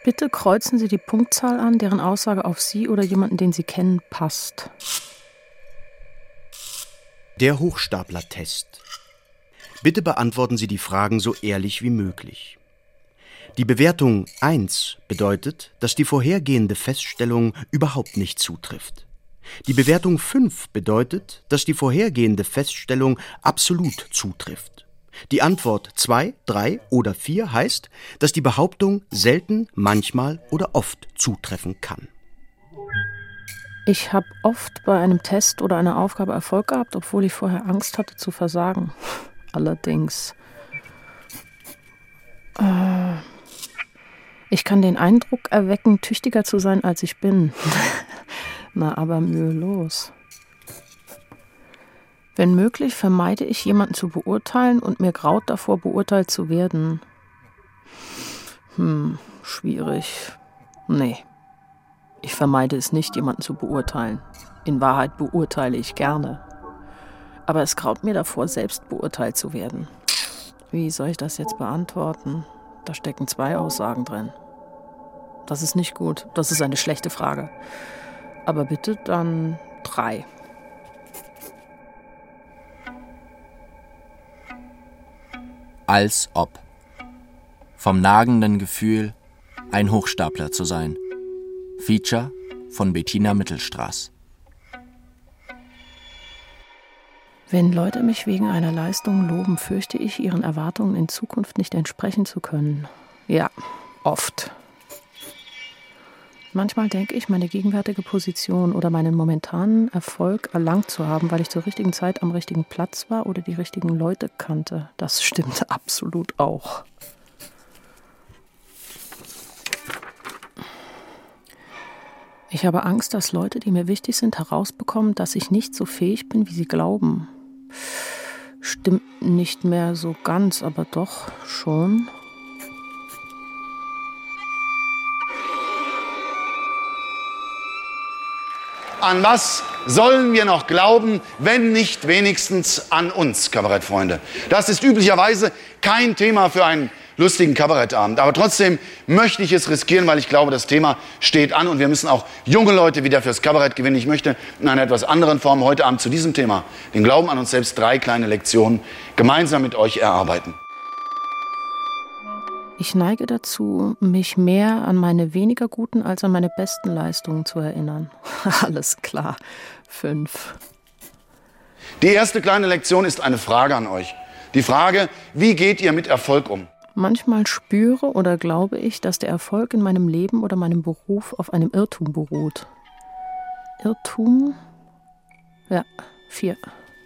Bitte kreuzen Sie die Punktzahl an, deren Aussage auf Sie oder jemanden, den Sie kennen, passt. Der Hochstapler-Test. Bitte beantworten Sie die Fragen so ehrlich wie möglich. Die Bewertung 1 bedeutet, dass die vorhergehende Feststellung überhaupt nicht zutrifft. Die Bewertung 5 bedeutet, dass die vorhergehende Feststellung absolut zutrifft. Die Antwort 2, 3 oder 4 heißt, dass die Behauptung selten, manchmal oder oft zutreffen kann. Ich habe oft bei einem Test oder einer Aufgabe Erfolg gehabt, obwohl ich vorher Angst hatte zu versagen. Allerdings. Ich kann den Eindruck erwecken, tüchtiger zu sein, als ich bin. Na, aber mühelos. Wenn möglich, vermeide ich, jemanden zu beurteilen und mir graut davor, beurteilt zu werden. Schwierig. Nee. Ich vermeide es nicht, jemanden zu beurteilen. In Wahrheit beurteile ich gerne. Aber es graut mir davor, selbst beurteilt zu werden. Wie soll ich das jetzt beantworten? Da stecken 2 Aussagen drin. Das ist nicht gut. Das ist eine schlechte Frage. Aber bitte dann 3. Als ob. Vom nagenden Gefühl, ein Hochstapler zu sein. Feature von Bettina Mittelstraß. Wenn Leute mich wegen einer Leistung loben, fürchte ich, ihren Erwartungen in Zukunft nicht entsprechen zu können. Ja, oft. Manchmal denke ich, meine gegenwärtige Position oder meinen momentanen Erfolg erlangt zu haben, weil ich zur richtigen Zeit am richtigen Platz war oder die richtigen Leute kannte. Das stimmt absolut auch. Ich habe Angst, dass Leute, die mir wichtig sind, herausbekommen, dass ich nicht so fähig bin, wie sie glauben. Stimmt nicht mehr so ganz, aber doch schon. An was sollen wir noch glauben, wenn nicht wenigstens an uns, Kabarettfreunde? Das ist üblicherweise kein Thema für einen lustigen Kabarettabend. Aber trotzdem möchte ich es riskieren, weil ich glaube, das Thema steht an und wir müssen auch junge Leute wieder fürs Kabarett gewinnen. Ich möchte in einer etwas anderen Form heute Abend zu diesem Thema, den Glauben an uns selbst, 3 kleine Lektionen gemeinsam mit euch erarbeiten. Ich neige dazu, mich mehr an meine weniger guten als an meine besten Leistungen zu erinnern. Alles klar. 5. Die erste kleine Lektion ist eine Frage an euch. Die Frage, wie geht ihr mit Erfolg um? Manchmal spüre oder glaube ich, dass der Erfolg in meinem Leben oder meinem Beruf auf einem Irrtum beruht. Irrtum? Ja, 4.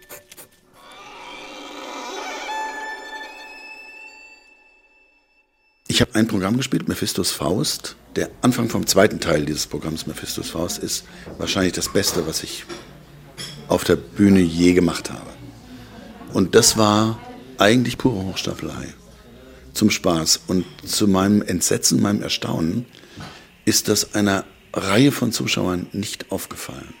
Ich habe ein Programm gespielt, Mephistos Faust. Der Anfang vom 2. Teil dieses Programms, Mephistos Faust, ist wahrscheinlich das Beste, was ich auf der Bühne je gemacht habe. Und das war eigentlich pure Hochstapelei. Zum Spaß. Und zu meinem Entsetzen, meinem Erstaunen, ist das einer Reihe von Zuschauern nicht aufgefallen.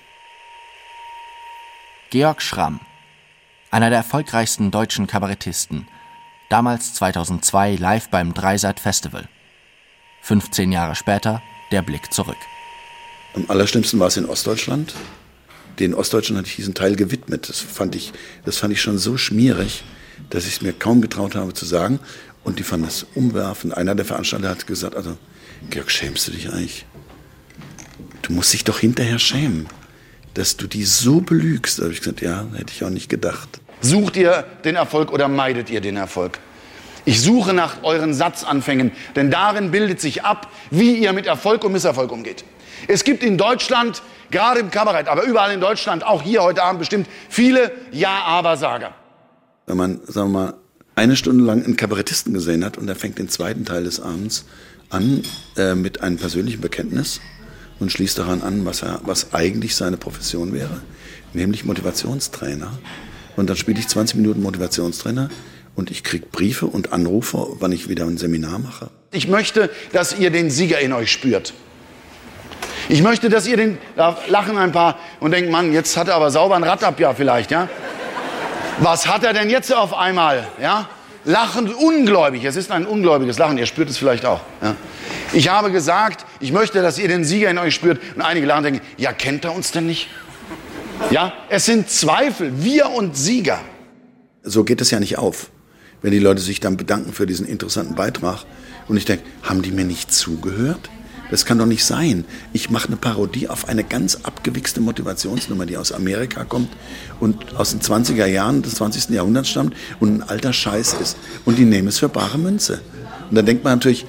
Georg Schramm, einer der erfolgreichsten deutschen Kabarettisten, damals 2002 live beim Dreisat Festival. 15 Jahre später der Blick zurück. Am allerschlimmsten war es in Ostdeutschland. Den Ostdeutschen hatte ich diesen Teil gewidmet. Das fand ich schon so schmierig, dass ich es mir kaum getraut habe zu sagen. Und die fanden das umwerfend. Einer der Veranstalter hat gesagt, also Georg, schämst du dich eigentlich? Du musst dich doch hinterher schämen, dass du die so belügst. Da habe ich gesagt, ja, hätte ich auch nicht gedacht. Sucht ihr den Erfolg oder meidet ihr den Erfolg? Ich suche nach euren Satzanfängen, denn darin bildet sich ab, wie ihr mit Erfolg und Misserfolg umgeht. Es gibt in Deutschland, gerade im Kabarett, aber überall in Deutschland, auch hier heute Abend bestimmt, viele Ja-Aber-Sager. Wenn man, sagen wir mal, 1 Stunde lang einen Kabarettisten gesehen hat und er fängt den 2. Teil des Abends an mit einem persönlichen Bekenntnis und schließt daran an, was eigentlich seine Profession wäre, nämlich Motivationstrainer. Und dann spiele ich 20 Minuten Motivationstrainer und ich kriege Briefe und Anrufe, wann ich wieder ein Seminar mache. Ich möchte, dass ihr den Sieger in euch spürt. Ich möchte, dass ihr da lachen ein paar und denken, Mann, jetzt hat er aber sauber ein Rad ab, ja vielleicht, ja? Was hat er denn jetzt auf einmal, ja? Lachen, ungläubig, es ist ein ungläubiges Lachen, ihr spürt es vielleicht auch, ja? Ich habe gesagt, ich möchte, dass ihr den Sieger in euch spürt. Und einige lachen und denken, ja, kennt er uns denn nicht? Ja, es sind Zweifel, wir und Sieger. So geht es ja nicht auf, wenn die Leute sich dann bedanken für diesen interessanten Beitrag. Und ich denke, haben die mir nicht zugehört? Das kann doch nicht sein. Ich mache eine Parodie auf eine ganz abgewichste Motivationsnummer, die aus Amerika kommt und aus den 20er Jahren des 20. Jahrhunderts stammt und ein alter Scheiß ist. Und die nehmen es für bare Münze. Und dann denkt man natürlich,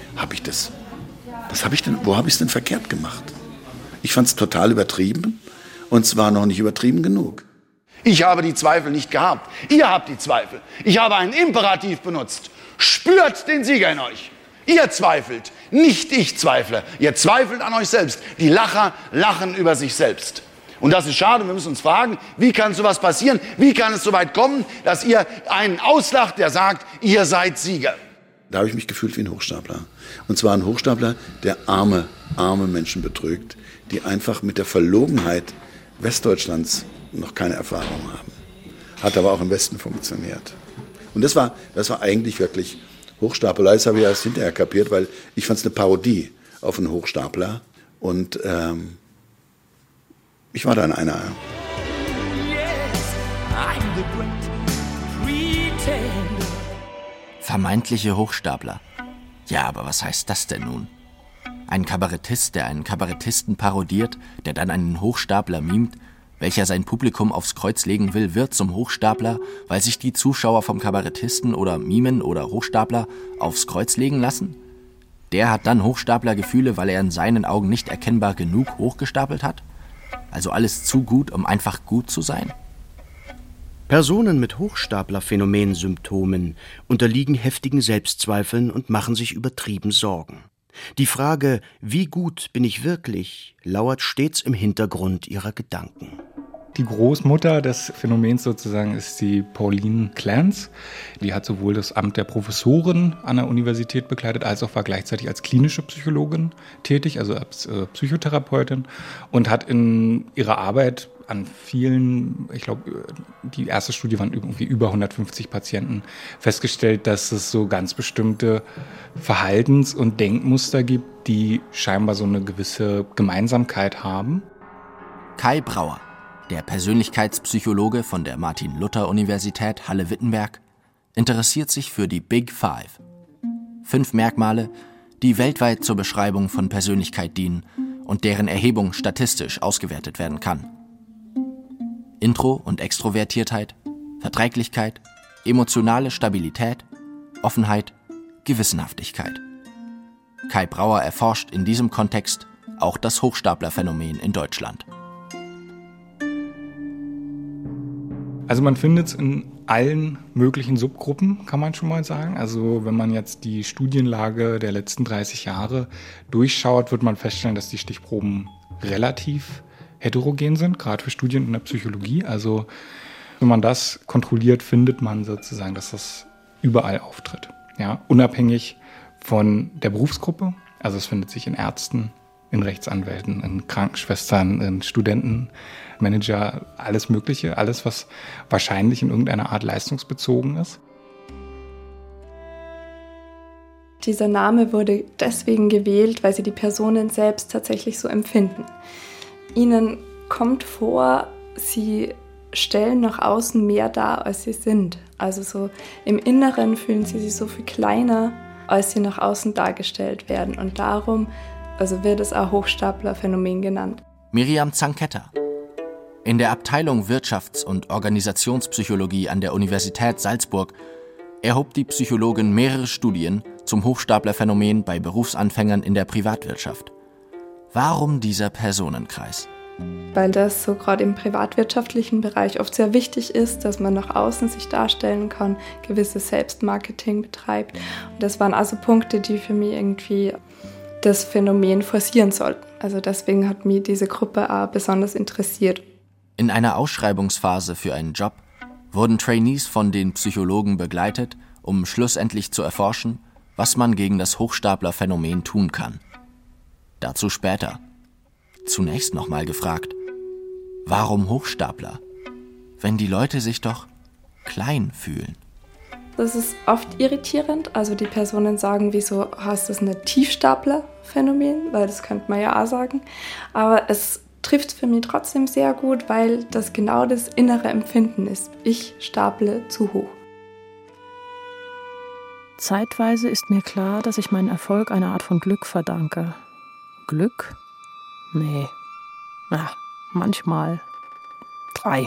wo habe ich es denn verkehrt gemacht? Ich fand es total übertrieben und zwar noch nicht übertrieben genug. Ich habe die Zweifel nicht gehabt. Ihr habt die Zweifel. Ich habe einen Imperativ benutzt. Spürt den Sieger in euch. Ihr zweifelt, nicht ich zweifle. Ihr zweifelt an euch selbst. Die Lacher lachen über sich selbst. Und das ist schade. Wir müssen uns fragen, wie kann sowas passieren? Wie kann es so weit kommen, dass ihr einen auslacht, der sagt, ihr seid Sieger? Da habe ich mich gefühlt wie ein Hochstapler. Und zwar ein Hochstapler, der arme Menschen betrügt, die einfach mit der Verlogenheit Westdeutschlands noch keine Erfahrung haben. Hat aber auch im Westen funktioniert. Und das war eigentlich wirklich Hochstapler. Das habe ich erst hinterher kapiert, weil ich fand es eine Parodie auf einen Hochstapler. Und ich war dann einer. Vermeintliche Hochstapler. Ja, aber was heißt das denn nun? Ein Kabarettist, der einen Kabarettisten parodiert, der dann einen Hochstapler mimt, welcher sein Publikum aufs Kreuz legen will, wird zum Hochstapler, weil sich die Zuschauer vom Kabarettisten oder Mimen oder Hochstapler aufs Kreuz legen lassen? Der hat dann Hochstaplergefühle, weil er in seinen Augen nicht erkennbar genug hochgestapelt hat? Also alles zu gut, um einfach gut zu sein? Personen mit Hochstapler-Phänomensymptomen unterliegen heftigen Selbstzweifeln und machen sich übertrieben Sorgen. Die Frage, wie gut bin ich wirklich, lauert stets im Hintergrund ihrer Gedanken. Die Großmutter des Phänomens sozusagen ist die Pauline Clance. Die hat sowohl das Amt der Professorin an der Universität bekleidet, als auch war gleichzeitig als klinische Psychologin tätig, also als Psychotherapeutin, und hat in ihrer Arbeit an vielen, ich glaube, die erste Studie waren irgendwie über 150 Patienten, festgestellt, dass es so ganz bestimmte Verhaltens- und Denkmuster gibt, die scheinbar so eine gewisse Gemeinsamkeit haben. Kai Brauer, der Persönlichkeitspsychologe von der Martin-Luther-Universität Halle-Wittenberg, interessiert sich für die Big Five. 5 Merkmale, die weltweit zur Beschreibung von Persönlichkeit dienen und deren Erhebung statistisch ausgewertet werden kann. Intro- und Extrovertiertheit, Verträglichkeit, emotionale Stabilität, Offenheit, Gewissenhaftigkeit. Kai Brauer erforscht in diesem Kontext auch das Hochstaplerphänomen in Deutschland. Also man findet es in allen möglichen Subgruppen, kann man schon mal sagen. Also wenn man jetzt die Studienlage der letzten 30 Jahre durchschaut, wird man feststellen, dass die Stichproben relativ heterogen sind, gerade für Studien in der Psychologie. Also wenn man das kontrolliert, findet man sozusagen, dass das überall auftritt. Ja, unabhängig von der Berufsgruppe. Also es findet sich in Ärzten, in Rechtsanwälten, in Krankenschwestern, in Studenten, Manager, alles Mögliche, alles, was wahrscheinlich in irgendeiner Art leistungsbezogen ist. Dieser Name wurde deswegen gewählt, weil sie die Personen selbst tatsächlich so empfinden. Ihnen kommt vor, sie stellen nach außen mehr dar, als sie sind. Also so im Inneren fühlen sie sich so viel kleiner, als sie nach außen dargestellt werden. Und darum wird es auch Hochstaplerphänomen genannt. Miriam Zanketter. In der Abteilung Wirtschafts- und Organisationspsychologie an der Universität Salzburg erhob die Psychologin mehrere Studien zum Hochstaplerphänomen bei Berufsanfängern in der Privatwirtschaft. Warum dieser Personenkreis? Weil das so gerade im privatwirtschaftlichen Bereich oft sehr wichtig ist, dass man nach außen sich darstellen kann, gewisses Selbstmarketing betreibt. Und das waren also Punkte, die für mich irgendwie das Phänomen forcieren sollten. Also deswegen hat mich diese Gruppe auch besonders interessiert. In einer Ausschreibungsphase für einen Job wurden Trainees von den Psychologen begleitet, um schlussendlich zu erforschen, was man gegen das Hochstaplerphänomen tun kann. Dazu später. Zunächst nochmal gefragt, warum Hochstapler, wenn die Leute sich doch klein fühlen? Das ist oft irritierend. Also die Personen sagen, wieso hast du ein Tiefstapler-Phänomen? Weil das könnte man ja auch sagen. Aber es trifft für mich trotzdem sehr gut, weil das genau das innere Empfinden ist. Ich staple zu hoch. Zeitweise ist mir klar, dass ich meinen Erfolg einer Art von Glück verdanke. Glück? Nee. Ja, manchmal 3.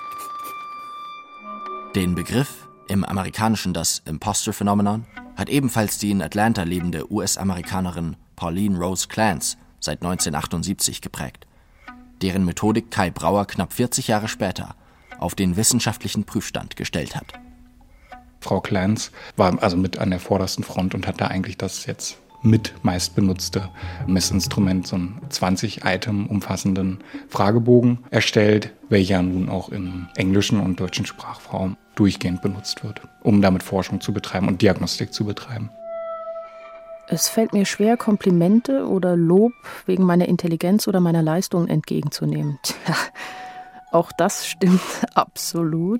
Den Begriff, im Amerikanischen das Imposter-Phänomenon, hat ebenfalls die in Atlanta lebende US-Amerikanerin Pauline Rose Clance seit 1978 geprägt, deren Methodik Kai Brauer knapp 40 Jahre später auf den wissenschaftlichen Prüfstand gestellt hat. Frau Clance war also mit an der vordersten Front und hat da eigentlich das jetzt mit meistbenutzte Messinstrument, so einen 20-Item umfassenden Fragebogen erstellt, welcher nun auch im englischen und deutschen Sprachraum durchgehend benutzt wird, um damit Forschung zu betreiben und Diagnostik zu betreiben. Es fällt mir schwer, Komplimente oder Lob wegen meiner Intelligenz oder meiner Leistungen entgegenzunehmen. Tja, auch das stimmt absolut.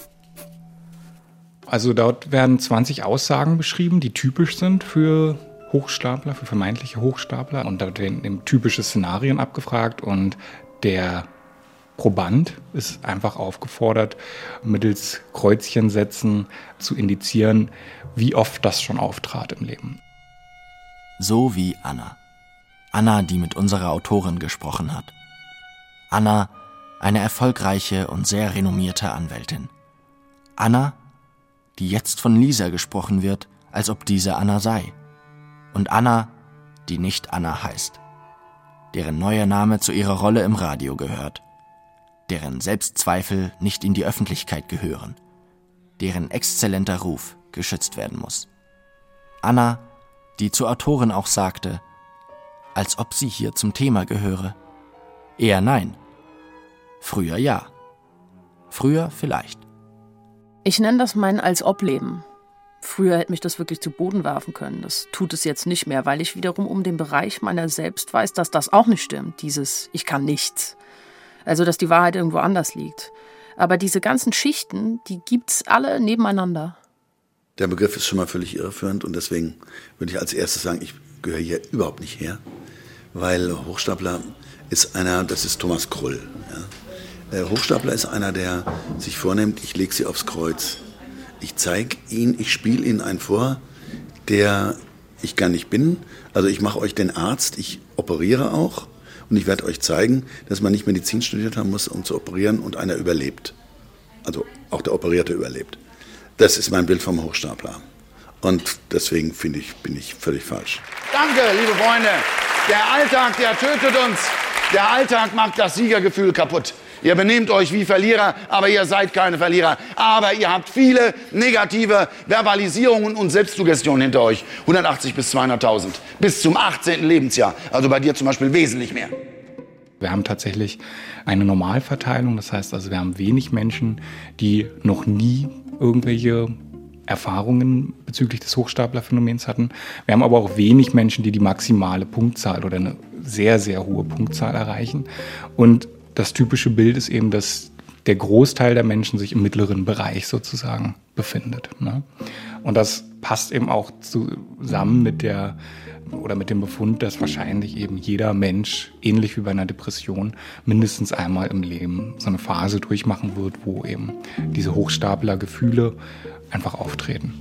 Also dort werden 20 Aussagen beschrieben, die typisch sind für Hochstapler, für vermeintliche Hochstapler. Und da werden typische Szenarien abgefragt und der Proband ist einfach aufgefordert, mittels Kreuzchensätzen zu indizieren, wie oft das schon auftrat im Leben. So wie Anna. Anna, die mit unserer Autorin gesprochen hat. Anna, eine erfolgreiche und sehr renommierte Anwältin. Anna, die jetzt von Lisa gesprochen wird, als ob diese Anna sei. Und Anna, die nicht Anna heißt, deren neuer Name zu ihrer Rolle im Radio gehört, deren Selbstzweifel nicht in die Öffentlichkeit gehören, deren exzellenter Ruf geschützt werden muss. Anna, die zur Autorin auch sagte, als ob sie hier zum Thema gehöre. Eher nein. Früher ja. Früher vielleicht. Ich nenne das mein Als-Ob-Leben. Früher hätte mich das wirklich zu Boden werfen können. Das tut es jetzt nicht mehr, weil ich wiederum um den Bereich meiner selbst weiß, dass das auch nicht stimmt. Dieses Ich kann nichts. Also, dass die Wahrheit irgendwo anders liegt. Aber diese ganzen Schichten, die gibt's alle nebeneinander. Der Begriff ist schon mal völlig irreführend und deswegen würde ich als erstes sagen, ich gehöre hier überhaupt nicht her, weil Hochstapler ist einer, das ist Thomas Krull. Ja. Hochstapler ist einer, der sich vornimmt, ich lege sie aufs Kreuz. Ich zeige ihn, ich spiele ihnen einen vor, der ich gar nicht bin. Also ich mache euch den Arzt, ich operiere auch und ich werde euch zeigen, dass man nicht Medizin studiert haben muss, um zu operieren und einer überlebt. Also auch der Operierte überlebt. Das ist mein Bild vom Hochstapler. Und deswegen bin ich völlig falsch. Danke, liebe Freunde. Der Alltag, der tötet uns. Der Alltag macht das Siegergefühl kaputt. Ihr benehmt euch wie Verlierer, aber ihr seid keine Verlierer. Aber ihr habt viele negative Verbalisierungen und Selbstsuggestionen hinter euch. 180 bis 200.000. Bis zum 18. Lebensjahr. Also bei dir zum Beispiel wesentlich mehr. Wir haben tatsächlich eine Normalverteilung. Das heißt also, wir haben wenig Menschen, die noch nie irgendwelche Erfahrungen bezüglich des Hochstaplerphänomens hatten. Wir haben aber auch wenig Menschen, die die maximale Punktzahl oder eine sehr, sehr hohe Punktzahl erreichen. Und das typische Bild ist eben, dass der Großteil der Menschen sich im mittleren Bereich sozusagen befindet. Ne? Und das passt eben auch zusammen mit dem Befund, dass wahrscheinlich eben jeder Mensch, ähnlich wie bei einer Depression, mindestens einmal im Leben so eine Phase durchmachen wird, wo eben diese Hochstapler-Gefühle einfach auftreten.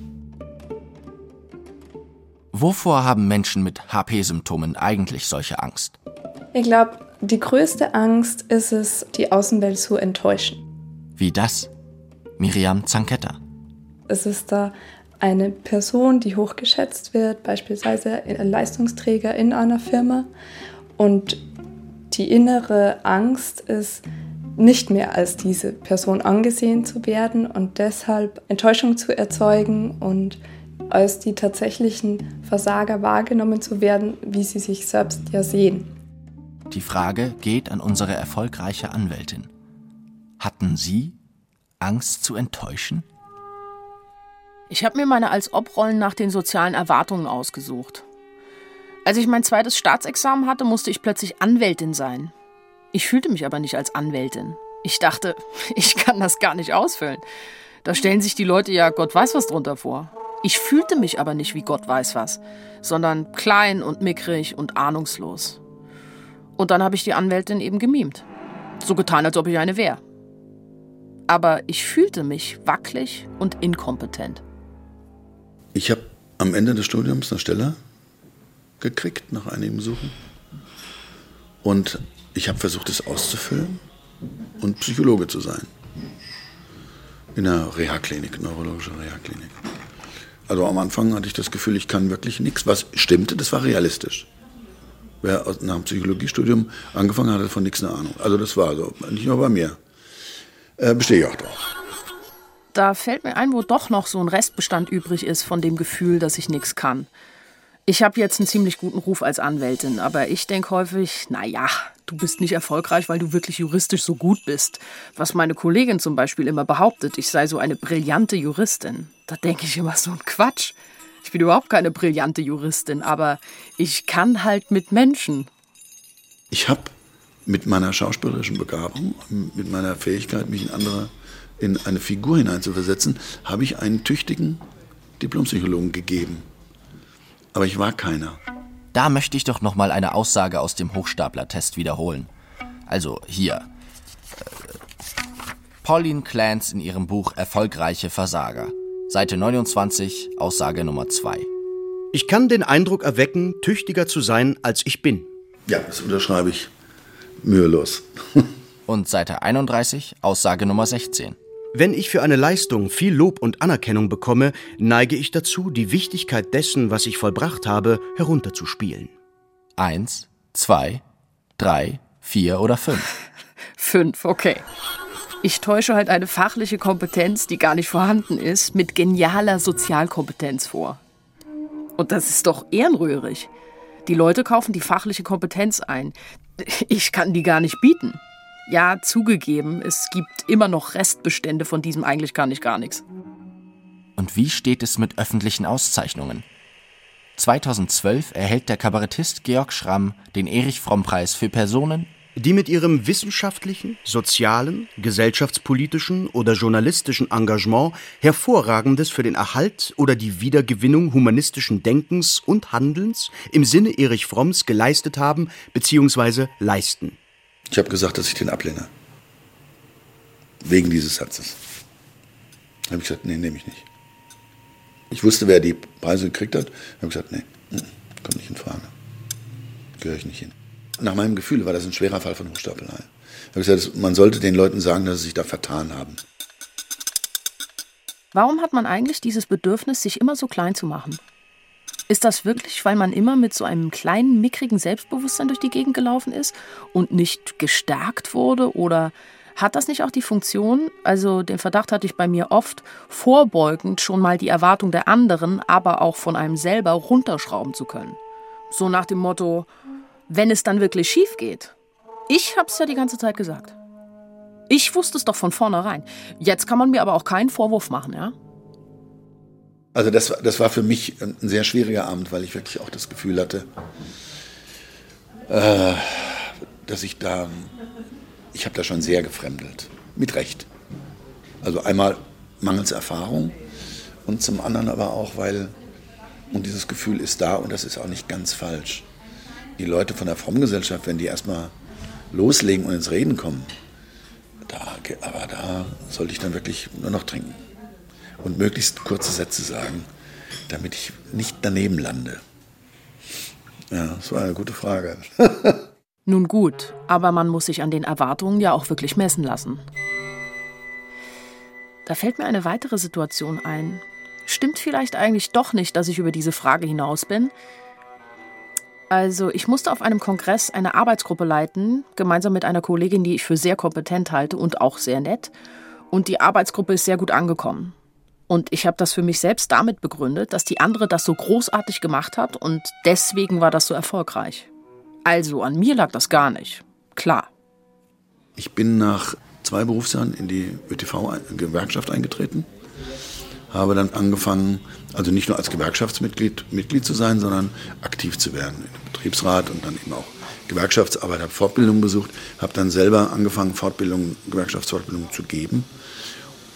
Wovor haben Menschen mit HP-Symptomen eigentlich solche Angst? Ich glaube, die größte Angst ist es, die Außenwelt zu enttäuschen. Wie das? Miriam Zanketta. Es ist da eine Person, die hochgeschätzt wird, beispielsweise ein Leistungsträger in einer Firma. Und die innere Angst ist, nicht mehr als diese Person angesehen zu werden und deshalb Enttäuschung zu erzeugen und als die tatsächlichen Versager wahrgenommen zu werden, wie sie sich selbst ja sehen. Die Frage geht an unsere erfolgreiche Anwältin. Hatten Sie Angst zu enttäuschen? Ich habe mir meine Als-Ob-Rollen nach den sozialen Erwartungen ausgesucht. Als ich mein 2. Staatsexamen hatte, musste ich plötzlich Anwältin sein. Ich fühlte mich aber nicht als Anwältin. Ich dachte, ich kann das gar nicht ausfüllen. Da stellen sich die Leute ja Gott weiß was drunter vor. Ich fühlte mich aber nicht wie Gott weiß was, sondern klein und mickrig und ahnungslos. Und dann habe ich die Anwältin eben gemimt. So getan, als ob ich eine wäre. Aber ich fühlte mich wackelig und inkompetent. Ich habe am Ende des Studiums eine Stelle gekriegt, nach einigem Suchen. Und ich habe versucht, es auszufüllen und Psychologe zu sein. In einer Reha-Klinik, neurologische Reha-Klinik. Also am Anfang hatte ich das Gefühl, ich kann wirklich nichts. Was stimmte, das war realistisch. Wer nach dem Psychologiestudium angefangen hat, hat von nichts eine Ahnung. Also das war so, nicht nur bei mir. Bestehe ich auch drauf. Da fällt mir ein, wo doch noch so ein Restbestand übrig ist von dem Gefühl, dass ich nichts kann. Ich habe jetzt einen ziemlich guten Ruf als Anwältin, aber ich denke häufig, naja, du bist nicht erfolgreich, weil du wirklich juristisch so gut bist. Was meine Kollegin zum Beispiel immer behauptet, ich sei so eine brillante Juristin. Da denke ich immer, so ein Quatsch. Ich bin überhaupt keine brillante Juristin, aber ich kann halt mit Menschen. Ich habe mit meiner schauspielerischen Begabung, mit meiner Fähigkeit, mich in eine Figur hineinzuversetzen, habe ich einen tüchtigen Diplompsychologen gegeben. Aber ich war keiner. Da möchte ich doch noch mal eine Aussage aus dem Hochstapler-Test wiederholen. Also hier. Pauline Clance in ihrem Buch Erfolgreiche Versager. Seite 29, Aussage Nummer 2. Ich kann den Eindruck erwecken, tüchtiger zu sein, als ich bin. Ja, das unterschreibe ich mühelos. Und Seite 31, Aussage Nummer 16. Wenn ich für eine Leistung viel Lob und Anerkennung bekomme, neige ich dazu, die Wichtigkeit dessen, was ich vollbracht habe, herunterzuspielen. 1, 2, 3, 4 oder 5? 5, okay. Ich täusche halt eine fachliche Kompetenz, die gar nicht vorhanden ist, mit genialer Sozialkompetenz vor. Und das ist doch ehrenrührig. Die Leute kaufen die fachliche Kompetenz ein. Ich kann die gar nicht bieten. Ja, zugegeben, es gibt immer noch Restbestände von diesem eigentlich kann ich gar nichts. Und wie steht es mit öffentlichen Auszeichnungen? 2012 erhält der Kabarettist Georg Schramm den Erich-Fromm-Preis für Personen, die mit ihrem wissenschaftlichen, sozialen, gesellschaftspolitischen oder journalistischen Engagement Hervorragendes für den Erhalt oder die Wiedergewinnung humanistischen Denkens und Handelns im Sinne Erich Fromms geleistet haben bzw. leisten. Ich habe gesagt, dass ich den ablehne. Wegen dieses Satzes. Da habe ich gesagt, nee, nehme ich nicht. Ich wusste, wer die Preise gekriegt hat. Da habe ich gesagt, nee, kommt nicht in Frage. Gehöre ich nicht hin. Nach meinem Gefühl war das ein schwerer Fall von Hochstapelei. Ich habe gesagt, man sollte den Leuten sagen, dass sie sich da vertan haben. Warum hat man eigentlich dieses Bedürfnis, sich immer so klein zu machen? Ist das wirklich, weil man immer mit so einem kleinen, mickrigen Selbstbewusstsein durch die Gegend gelaufen ist und nicht gestärkt wurde? Oder hat das nicht auch die Funktion, also den Verdacht hatte ich bei mir oft, vorbeugend schon mal die Erwartung der anderen, aber auch von einem selber runterschrauben zu können? So nach dem Motto, wenn es dann wirklich schief geht. Ich hab's ja die ganze Zeit gesagt. Ich wusste es doch von vornherein. Jetzt kann man mir aber auch keinen Vorwurf machen, ja? Also das war für mich ein sehr schwieriger Abend, weil ich wirklich auch das Gefühl hatte, dass ich habe da schon sehr gefremdelt. Mit Recht. Also einmal mangels Erfahrung und zum anderen aber auch, und dieses Gefühl ist da und das ist auch nicht ganz falsch. Die Leute von der Fromm-Gesellschaft, wenn die erstmal loslegen und ins Reden kommen, da sollte ich dann wirklich nur noch trinken. Und möglichst kurze Sätze sagen, damit ich nicht daneben lande. Ja, das war eine gute Frage. Nun gut, aber man muss sich an den Erwartungen ja auch wirklich messen lassen. Da fällt mir eine weitere Situation ein. Stimmt vielleicht eigentlich doch nicht, dass ich über diese Frage hinaus bin? Also, ich musste auf einem Kongress eine Arbeitsgruppe leiten, gemeinsam mit einer Kollegin, die ich für sehr kompetent halte und auch sehr nett. Und die Arbeitsgruppe ist sehr gut angekommen. Und ich habe das für mich selbst damit begründet, dass die andere das so großartig gemacht hat und deswegen war das so erfolgreich. Also an mir lag das gar nicht. Klar. Ich bin nach 2 Berufsjahren in die ÖTV-Gewerkschaft eingetreten, habe dann angefangen, also nicht nur als Gewerkschaftsmitglied zu sein, sondern aktiv zu werden im Betriebsrat und dann eben auch Gewerkschaftsarbeit, habe Fortbildungen besucht, habe dann selber angefangen, Gewerkschaftsfortbildungen zu geben.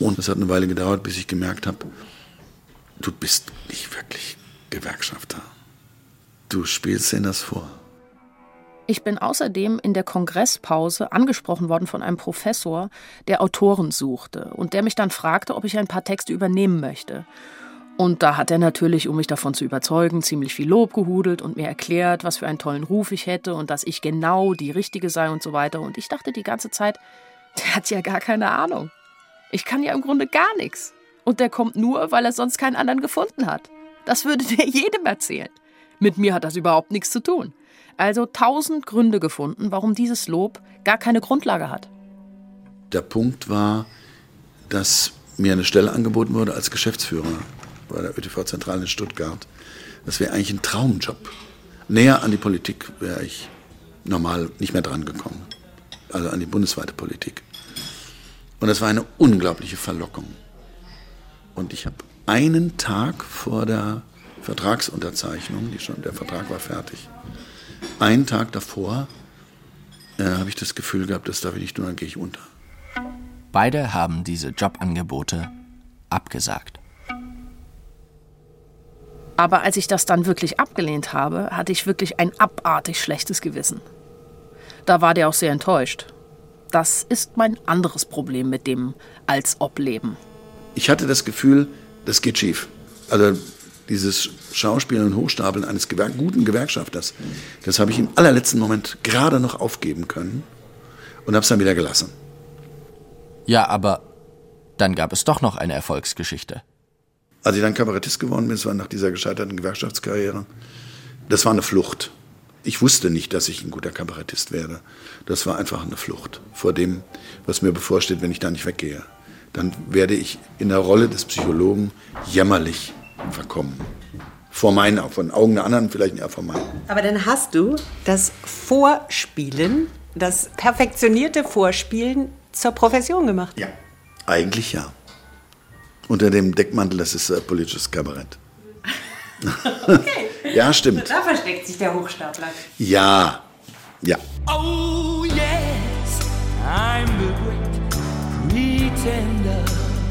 Und es hat eine Weile gedauert, bis ich gemerkt habe, du bist nicht wirklich Gewerkschafter. Du spielst denen das vor. Ich bin außerdem in der Kongresspause angesprochen worden von einem Professor, der Autoren suchte und der mich dann fragte, ob ich ein paar Texte übernehmen möchte. Und da hat er natürlich, um mich davon zu überzeugen, ziemlich viel Lob gehudelt und mir erklärt, was für einen tollen Ruf ich hätte und dass ich genau die Richtige sei und so weiter. Und ich dachte die ganze Zeit, der hat ja gar keine Ahnung. Ich kann ja im Grunde gar nichts. Und der kommt nur, weil er sonst keinen anderen gefunden hat. Das würde der jedem erzählen. Mit mir hat das überhaupt nichts zu tun. Also 1000 Gründe gefunden, warum dieses Lob gar keine Grundlage hat. Der Punkt war, dass mir eine Stelle angeboten wurde als Geschäftsführer bei der ÖTV-Zentrale in Stuttgart. Das wäre eigentlich ein Traumjob. Näher an die Politik wäre ich normal nicht mehr dran gekommen. Also an die bundesweite Politik. Und das war eine unglaubliche Verlockung. Und ich habe einen Tag vor der Vertragsunterzeichnung, der Vertrag war fertig, einen Tag davor habe ich das Gefühl gehabt, das darf ich nicht tun, dann gehe ich unter. Beide haben diese Jobangebote abgesagt. Aber als ich das dann wirklich abgelehnt habe, hatte ich wirklich ein abartig schlechtes Gewissen. Da war der auch sehr enttäuscht. Das ist mein anderes Problem mit dem Als-Ob-Leben. Ich hatte das Gefühl, das geht schief. Also dieses Schauspielen und Hochstapeln eines guten Gewerkschafters, das habe ich im allerletzten Moment gerade noch aufgeben können und habe es dann wieder gelassen. Ja, aber dann gab es doch noch eine Erfolgsgeschichte. Als ich dann Kabarettist geworden bin, das war nach dieser gescheiterten Gewerkschaftskarriere, das war eine Flucht. Ich wusste nicht, dass ich ein guter Kabarettist werde. Das war einfach eine Flucht vor dem, was mir bevorsteht, wenn ich da nicht weggehe. Dann werde ich in der Rolle des Psychologen jämmerlich verkommen. Vor meinen, auch von Augen der anderen, vielleicht eher vor meinen. Aber dann hast du das Vorspielen, das perfektionierte Vorspielen zur Profession gemacht. Ja, eigentlich ja. Unter dem Deckmantel, das ist politisches Kabarett. Okay. Ja, stimmt. Da versteckt sich der Hochstapler. Ja, ja. Oh yes, I'm the great pretender.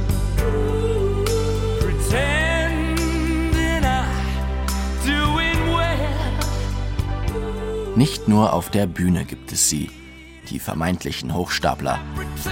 Pretending I'm doing well. Nicht nur auf der Bühne gibt es sie, die vermeintlichen Hochstapler.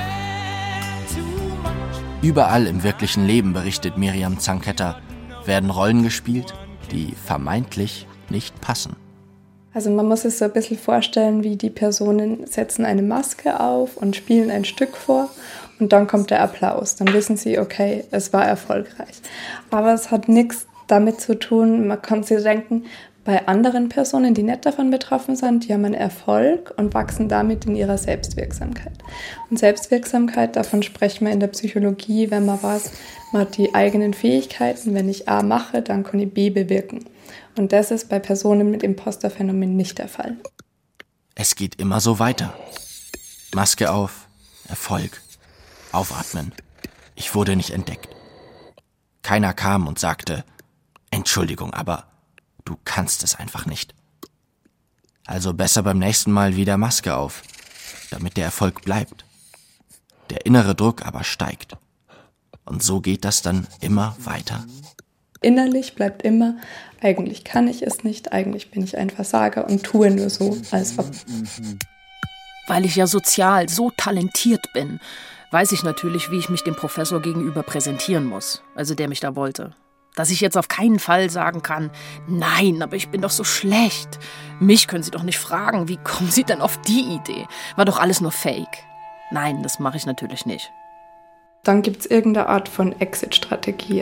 Überall im wirklichen Leben, berichtet Miriam Zanketter, werden Rollen gespielt, die vermeintlich nicht passen. Also man muss es so ein bisschen vorstellen, wie die Personen setzen eine Maske auf und spielen ein Stück vor und dann kommt der Applaus. Dann wissen sie, okay, es war erfolgreich. Aber es hat nichts damit zu tun, man kann sich denken, bei anderen Personen, die nicht davon betroffen sind, die haben einen Erfolg und wachsen damit in ihrer Selbstwirksamkeit. Und Selbstwirksamkeit, davon sprechen wir in der Psychologie, wenn man weiß, man hat die eigenen Fähigkeiten, wenn ich A mache, dann kann ich B bewirken. Und das ist bei Personen mit Imposterphänomen nicht der Fall. Es geht immer so weiter. Maske auf, Erfolg, aufatmen. Ich wurde nicht entdeckt. Keiner kam und sagte, Entschuldigung, aber du kannst es einfach nicht. Also besser beim nächsten Mal wieder Maske auf, damit der Erfolg bleibt. Der innere Druck aber steigt. Und so geht das dann immer weiter. Innerlich bleibt immer, eigentlich kann ich es nicht, eigentlich bin ich ein Versager und tue nur so, als ob. Weil ich ja sozial so talentiert bin, weiß ich natürlich, wie ich mich dem Professor gegenüber präsentieren muss, also der mich da wollte. Dass ich jetzt auf keinen Fall sagen kann, nein, aber ich bin doch so schlecht. Mich können Sie doch nicht fragen, wie kommen Sie denn auf die Idee? War doch alles nur Fake. Nein, das mache ich natürlich nicht. Dann gibt es irgendeine Art von Exit-Strategie.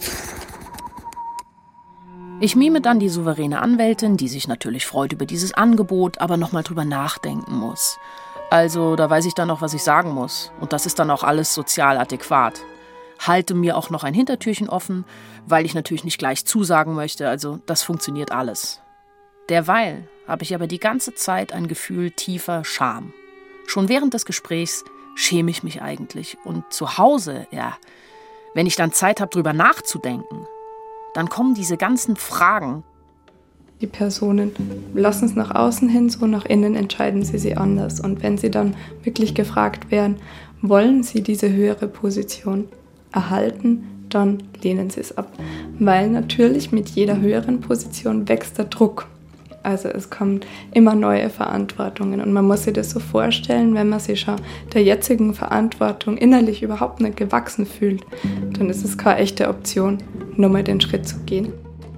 Ich mime dann die souveräne Anwältin, die sich natürlich freut über dieses Angebot, aber nochmal drüber nachdenken muss. Also, da weiß ich dann noch, was ich sagen muss. Und das ist dann auch alles sozial adäquat. Halte mir auch noch ein Hintertürchen offen, weil ich natürlich nicht gleich zusagen möchte. Also, das funktioniert alles. Derweil habe ich aber die ganze Zeit ein Gefühl tiefer Scham. Schon während des Gesprächs schäme ich mich eigentlich. Und zu Hause, ja, wenn ich dann Zeit habe, drüber nachzudenken, dann kommen diese ganzen Fragen. Die Personen lassen es nach außen hin, so nach innen entscheiden sie anders. Und wenn sie dann wirklich gefragt werden, wollen sie diese höhere Position, erhalten, dann lehnen sie es ab. Weil natürlich mit jeder höheren Position wächst der Druck. Also es kommen immer neue Verantwortungen und man muss sich das so vorstellen, wenn man sich schon der jetzigen Verantwortung innerlich überhaupt nicht gewachsen fühlt, dann ist es keine echte Option, nur mal den Schritt zu gehen.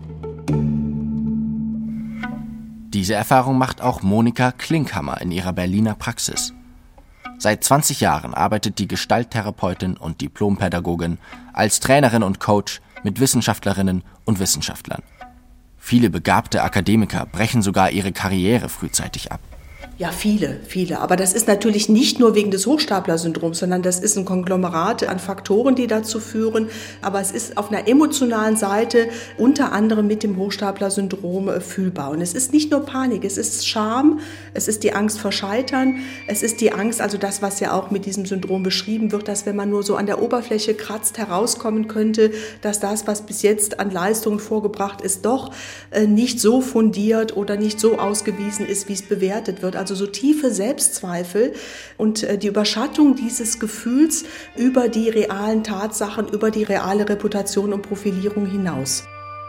Diese Erfahrung macht auch Monika Klinkhammer in ihrer Berliner Praxis. Seit 20 Jahren arbeitet die Gestalttherapeutin und Diplompädagogin als Trainerin und Coach mit Wissenschaftlerinnen und Wissenschaftlern. Viele begabte Akademiker brechen sogar ihre Karriere frühzeitig ab. Ja, viele. Aber das ist natürlich nicht nur wegen des Hochstapler-Syndroms, sondern das ist ein Konglomerat an Faktoren, die dazu führen. Aber es ist auf einer emotionalen Seite unter anderem mit dem Hochstapler-Syndrom fühlbar. Und es ist nicht nur Panik, es ist Scham, es ist die Angst vor Scheitern, es ist die Angst, also das, was ja auch mit diesem Syndrom beschrieben wird, dass wenn man nur so an der Oberfläche kratzt, herauskommen könnte, dass das, was bis jetzt an Leistungen vorgebracht ist, doch nicht so fundiert oder nicht so ausgewiesen ist, wie es bewertet wird. Also so tiefe Selbstzweifel und die Überschattung dieses Gefühls über die realen Tatsachen, über die reale Reputation und Profilierung hinaus.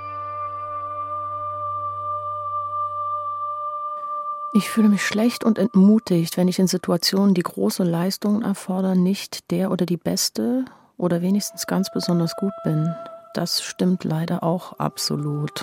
Ich fühle mich schlecht und entmutigt, wenn ich in Situationen, die große Leistungen erfordern, nicht der oder die Beste oder wenigstens ganz besonders gut bin. Das stimmt leider auch absolut.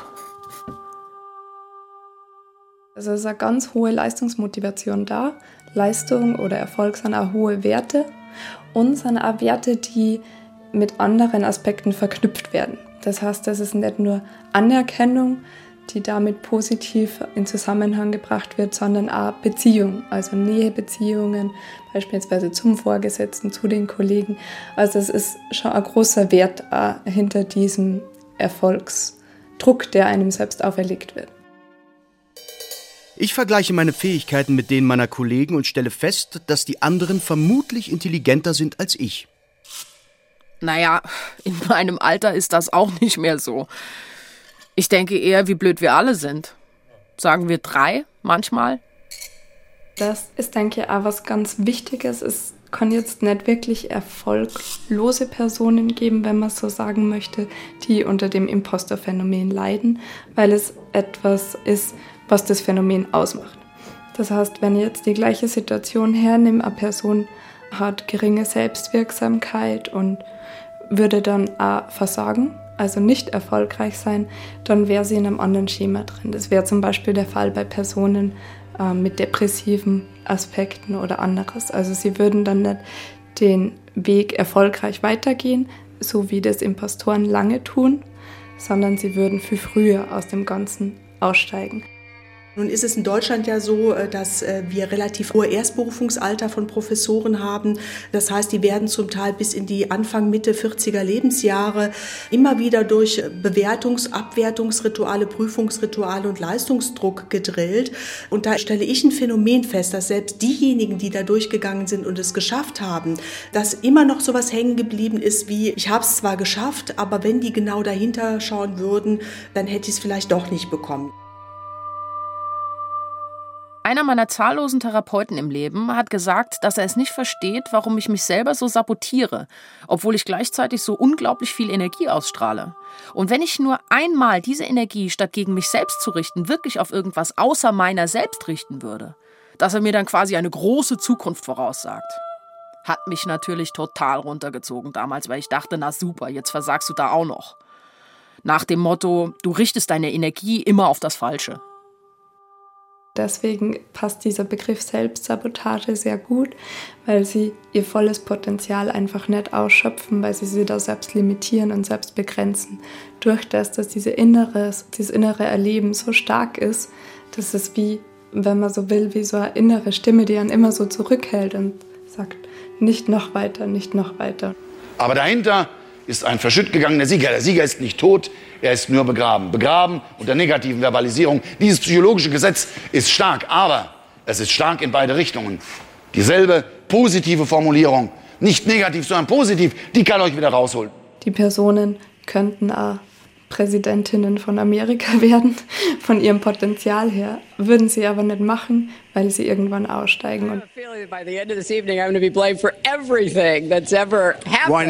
Also es ist eine ganz hohe Leistungsmotivation da. Leistung oder Erfolg sind auch hohe Werte und sind auch Werte, die mit anderen Aspekten verknüpft werden. Das heißt, das ist nicht nur Anerkennung, die damit positiv in Zusammenhang gebracht wird, sondern auch Beziehung, also Nähebeziehungen, beispielsweise zum Vorgesetzten, zu den Kollegen. Also es ist schon ein großer Wert hinter diesem Erfolgsdruck, der einem selbst auferlegt wird. Ich vergleiche meine Fähigkeiten mit denen meiner Kollegen und stelle fest, dass die anderen vermutlich intelligenter sind als ich. Naja, in meinem Alter ist das auch nicht mehr so. Ich denke eher, wie blöd wir alle sind. Sagen wir 3 manchmal? Das ist, denke ich, auch was ganz Wichtiges. Es kann jetzt nicht wirklich erfolglose Personen geben, wenn man so sagen möchte, die unter dem Imposterphänomen leiden, weil es etwas ist, was das Phänomen ausmacht. Das heißt, wenn ich jetzt die gleiche Situation hernehme, eine Person hat geringe Selbstwirksamkeit und würde dann auch versagen, also nicht erfolgreich sein, dann wäre sie in einem anderen Schema drin. Das wäre zum Beispiel der Fall bei Personen mit depressiven Aspekten oder anderes. Also sie würden dann nicht den Weg erfolgreich weitergehen, so wie das Impostoren lange tun, sondern sie würden viel früher aus dem Ganzen aussteigen. Nun ist es in Deutschland ja so, dass wir relativ hohe Erstberufungsalter von Professoren haben. Das heißt, die werden zum Teil bis in die Anfang, Mitte 40er Lebensjahre immer wieder durch Abwertungsrituale, Prüfungsrituale und Leistungsdruck gedrillt. Und da stelle ich ein Phänomen fest, dass selbst diejenigen, die da durchgegangen sind und es geschafft haben, dass immer noch sowas hängen geblieben ist wie, ich habe es zwar geschafft, aber wenn die genau dahinter schauen würden, dann hätte ich es vielleicht doch nicht bekommen. Einer meiner zahllosen Therapeuten im Leben hat gesagt, dass er es nicht versteht, warum ich mich selber so sabotiere, obwohl ich gleichzeitig so unglaublich viel Energie ausstrahle. Und wenn ich nur einmal diese Energie, statt gegen mich selbst zu richten, wirklich auf irgendwas außer meiner selbst richten würde, dass er mir dann quasi eine große Zukunft voraussagt. Hat mich natürlich total runtergezogen damals, weil ich dachte, na super, jetzt versagst du da auch noch. Nach dem Motto, du richtest deine Energie immer auf das Falsche. Deswegen passt dieser Begriff Selbstsabotage sehr gut, weil sie ihr volles Potenzial einfach nicht ausschöpfen, weil sie sich da selbst limitieren und selbst begrenzen. Durch das, dass dieses innere Erleben so stark ist, das ist wie, wenn man so will, wie so eine innere Stimme, die einen immer so zurückhält und sagt, nicht noch weiter, nicht noch weiter. Aber dahinter ist ein verschütt gegangener Sieger. Der Sieger ist nicht tot, er ist nur begraben. Begraben unter negativen Verbalisierung. Dieses psychologische Gesetz ist stark, aber es ist stark in beide Richtungen. Dieselbe positive Formulierung, nicht negativ, sondern positiv, die kann euch wieder rausholen. Die Personen könnten auch Präsidentinnen von Amerika werden, von ihrem Potenzial her, würden sie aber nicht machen, weil sie irgendwann aussteigen. Why not?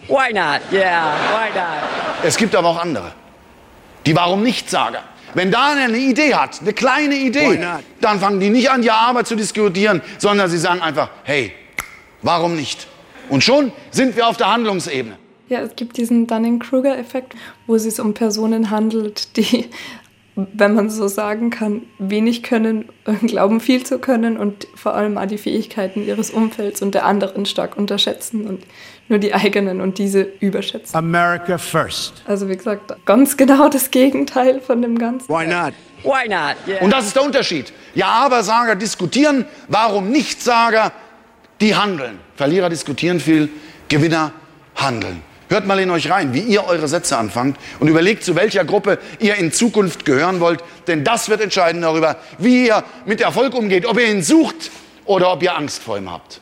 Why not? Yeah, why not? Es gibt aber auch andere. Die Warum-nicht-Sager. Wenn da einer eine Idee hat, eine kleine Idee, dann fangen die nicht an, ja, aber zu diskutieren, sondern sie sagen einfach, hey, warum nicht? Und schon sind wir auf der Handlungsebene. Ja, es gibt diesen Dunning-Kruger-Effekt, wo es sich um Personen handelt, die, wenn man so sagen kann, wenig können, glauben viel zu können und vor allem auch die Fähigkeiten ihres Umfelds und der anderen stark unterschätzen und nur die eigenen und diese überschätzen. America first. Also wie gesagt, ganz genau das Gegenteil von dem Ganzen. Why not? Why not? Yeah. Und das ist der Unterschied. Ja-aber-Sager diskutieren, Warum-nicht-Sager, die handeln. Verlierer diskutieren viel, Gewinner handeln. Hört mal in euch rein, wie ihr eure Sätze anfangt und überlegt, zu welcher Gruppe ihr in Zukunft gehören wollt. Denn das wird entscheiden darüber, wie ihr mit Erfolg umgeht, ob ihr ihn sucht oder ob ihr Angst vor ihm habt.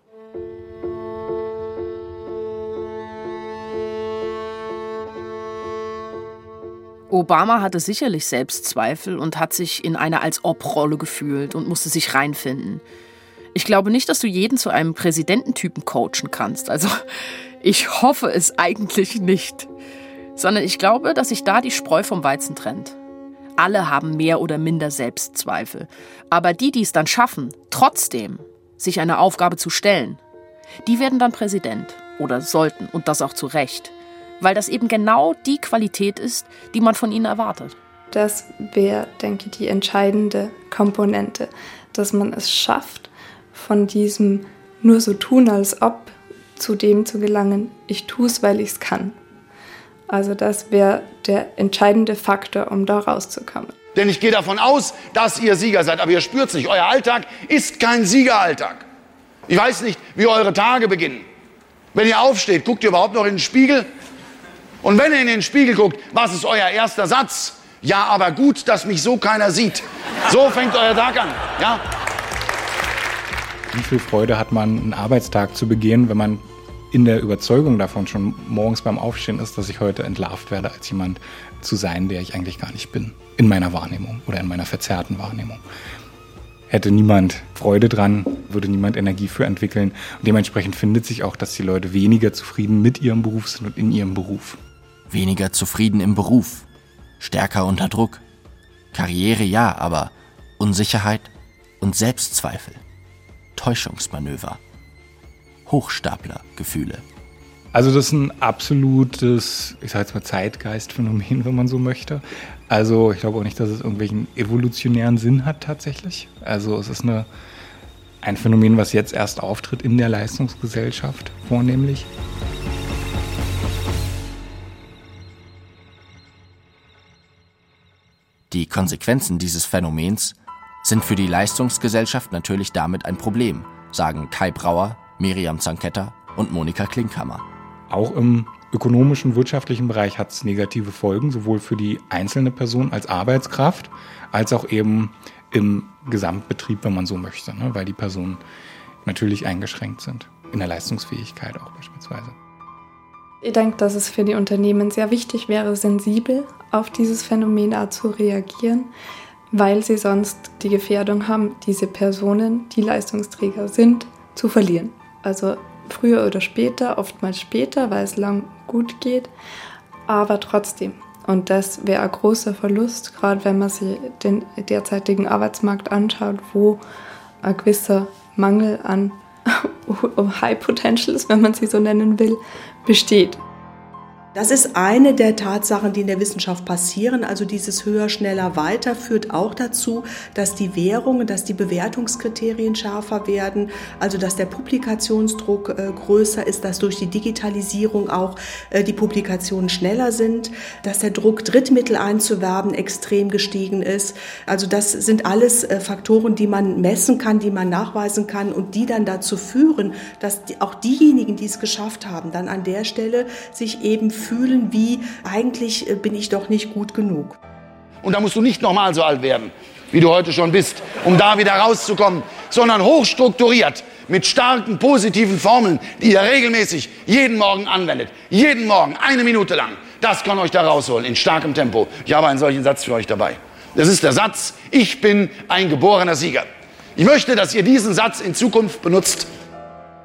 Obama hatte sicherlich Selbstzweifel und hat sich in einer Als-Ob-Rolle gefühlt und musste sich reinfinden. Ich glaube nicht, dass du jeden zu einem Präsidententypen coachen kannst. Also ich hoffe es eigentlich nicht. Sondern ich glaube, dass sich da die Spreu vom Weizen trennt. Alle haben mehr oder minder Selbstzweifel. Aber die es dann schaffen, trotzdem sich einer Aufgabe zu stellen, die werden dann Präsident oder sollten und das auch zu Recht. Weil das eben genau die Qualität ist, die man von ihnen erwartet. Das wäre, denke ich, die entscheidende Komponente, dass man es schafft, von diesem nur so tun, als ob, zu dem zu gelangen, ich tue es, weil ich es kann. Also das wäre der entscheidende Faktor, um da rauszukommen. Denn ich gehe davon aus, dass ihr Sieger seid, aber ihr spürt es nicht. Euer Alltag ist kein Siegeralltag. Ich weiß nicht, wie eure Tage beginnen. Wenn ihr aufsteht, guckt ihr überhaupt noch in den Spiegel? Und wenn ihr in den Spiegel guckt, was ist euer erster Satz? Ja, aber gut, dass mich so keiner sieht. So fängt euer Tag an. Ja? Wie viel Freude hat man, einen Arbeitstag zu begehen, wenn man in der Überzeugung davon schon morgens beim Aufstehen ist, dass ich heute entlarvt werde, als jemand zu sein, der ich eigentlich gar nicht bin. In meiner Wahrnehmung oder in meiner verzerrten Wahrnehmung. Hätte niemand Freude dran, würde niemand Energie für entwickeln. Und dementsprechend findet sich auch, dass die Leute weniger zufrieden mit ihrem Beruf sind und in ihrem Beruf. Weniger zufrieden im Beruf, stärker unter Druck. Karriere ja, aber Unsicherheit und Selbstzweifel. Täuschungsmanöver. Hochstaplergefühle. Also das ist ein absolutes, ich sage jetzt mal Zeitgeistphänomen, wenn man so möchte. Also ich glaube auch nicht, dass es irgendwelchen evolutionären Sinn hat tatsächlich. Also es ist ein Phänomen, was jetzt erst auftritt in der Leistungsgesellschaft vornehmlich. Die Konsequenzen dieses Phänomens sind für die Leistungsgesellschaft natürlich damit ein Problem, sagen Kai Brauer, Miriam Zanketta und Monika Klinkhammer. Auch im ökonomischen, wirtschaftlichen Bereich hat es negative Folgen, sowohl für die einzelne Person als Arbeitskraft, als auch eben im Gesamtbetrieb, wenn man so möchte, ne? Weil die Personen natürlich eingeschränkt sind, in der Leistungsfähigkeit auch beispielsweise. Ich denke, dass es für die Unternehmen sehr wichtig wäre, sensibel auf dieses Phänomen auch zu reagieren, weil sie sonst die Gefährdung haben, diese Personen, die Leistungsträger sind, zu verlieren. Also früher oder später, oftmals später, weil es lang gut geht, aber trotzdem. Und das wäre ein großer Verlust, gerade wenn man sich den derzeitigen Arbeitsmarkt anschaut, wo ein gewisser Mangel an High Potentials, wenn man sie so nennen will, besteht. Das ist eine der Tatsachen, die in der Wissenschaft passieren. Also dieses höher, schneller, weiter führt auch dazu, dass die Währungen, dass die Bewertungskriterien schärfer werden, also dass der Publikationsdruck größer ist, dass durch die Digitalisierung auch die Publikationen schneller sind, dass der Druck, Drittmittel einzuwerben, extrem gestiegen ist. Also das sind alles Faktoren, die man messen kann, die man nachweisen kann und die dann dazu führen, dass auch diejenigen, die es geschafft haben, dann an der Stelle sich eben fühlen, wie eigentlich bin ich doch nicht gut genug. Und da musst du nicht nochmal so alt werden, wie du heute schon bist, um da wieder rauszukommen, sondern hochstrukturiert mit starken, positiven Formeln, die ihr regelmäßig jeden Morgen anwendet. Jeden Morgen, 1 Minute lang. Das kann euch da rausholen, in starkem Tempo. Ich habe einen solchen Satz für euch dabei. Das ist der Satz, ich bin ein geborener Sieger. Ich möchte, dass ihr diesen Satz in Zukunft benutzt.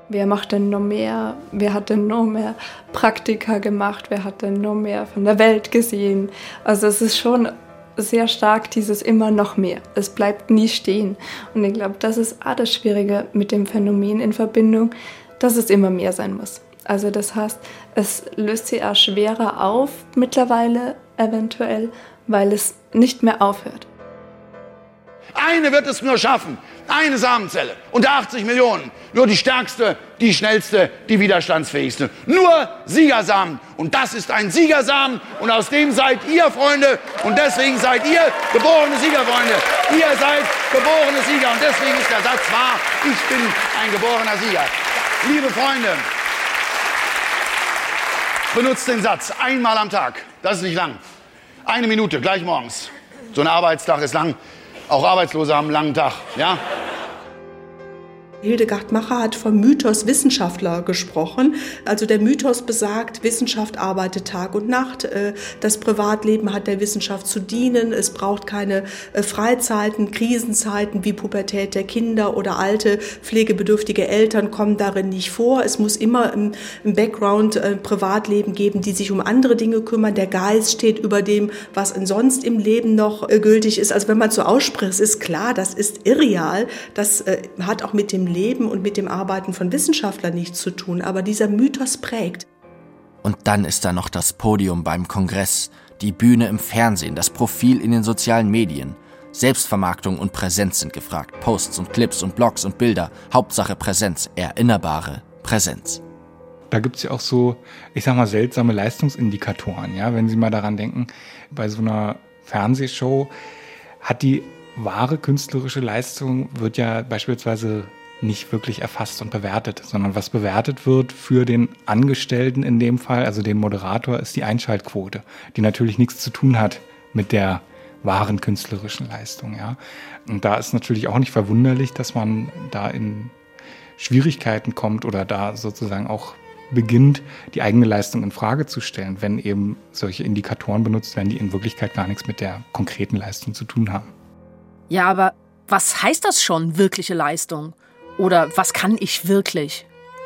wer macht denn noch mehr, wer hat denn noch mehr Praktika gemacht, wer hat denn noch mehr von der Welt gesehen. Also es ist schon sehr stark dieses immer noch mehr. Es bleibt nie stehen. Und ich glaube, das ist auch das Schwierige mit dem Phänomen in Verbindung, dass es immer mehr sein muss. Also das heißt, es löst sich auch schwerer auf mittlerweile eventuell, weil es nicht mehr aufhört. Eine wird es nur schaffen. Eine Samenzelle unter 80 Millionen. Nur die stärkste, die schnellste, die widerstandsfähigste. Nur Siegersamen. Und das ist ein Siegersamen. Und aus dem seid ihr, Freunde. Und deswegen seid ihr geborene Siegerfreunde. Ihr seid geborene Sieger. Und deswegen ist der Satz wahr. Ich bin ein geborener Sieger. Liebe Freunde, benutzt den Satz einmal am Tag. Das ist nicht lang. 1 Minute, gleich morgens. So ein Arbeitstag ist lang. Auch Arbeitslose haben einen langen Tag, ja? Hildegard Macher hat vom Mythos Wissenschaftler gesprochen. Also der Mythos besagt, Wissenschaft arbeitet Tag und Nacht. Das Privatleben hat der Wissenschaft zu dienen. Es braucht keine Freizeiten, Krisenzeiten wie Pubertät der Kinder oder alte, pflegebedürftige Eltern kommen darin nicht vor. Es muss immer im Background Privatleben geben, die sich um andere Dinge kümmern. Der Geist steht über dem, was sonst im Leben noch gültig ist. Also wenn man so ausspricht, ist klar, das ist irreal. Das hat auch mit dem Leben und mit dem Arbeiten von Wissenschaftlern nichts zu tun, aber dieser Mythos prägt. Und dann ist da noch das Podium beim Kongress, die Bühne im Fernsehen, das Profil in den sozialen Medien. Selbstvermarktung und Präsenz sind gefragt. Posts und Clips und Blogs und Bilder. Hauptsache Präsenz, erinnerbare Präsenz. Da gibt es ja auch so, ich sag mal, seltsame Leistungsindikatoren. Ja? Wenn Sie mal daran denken, bei so einer Fernsehshow hat die wahre künstlerische Leistung, wird ja beispielsweise nicht wirklich erfasst und bewertet, sondern was bewertet wird für den Angestellten in dem Fall, also den Moderator, ist die Einschaltquote, die natürlich nichts zu tun hat mit der wahren künstlerischen Leistung. Ja. Und da ist natürlich auch nicht verwunderlich, dass man da in Schwierigkeiten kommt oder da sozusagen auch beginnt, die eigene Leistung in Frage zu stellen, wenn eben solche Indikatoren benutzt werden, die in Wirklichkeit gar nichts mit der konkreten Leistung zu tun haben. Ja, aber was heißt das schon, wirkliche Leistung? Oder was kann ich wirklich?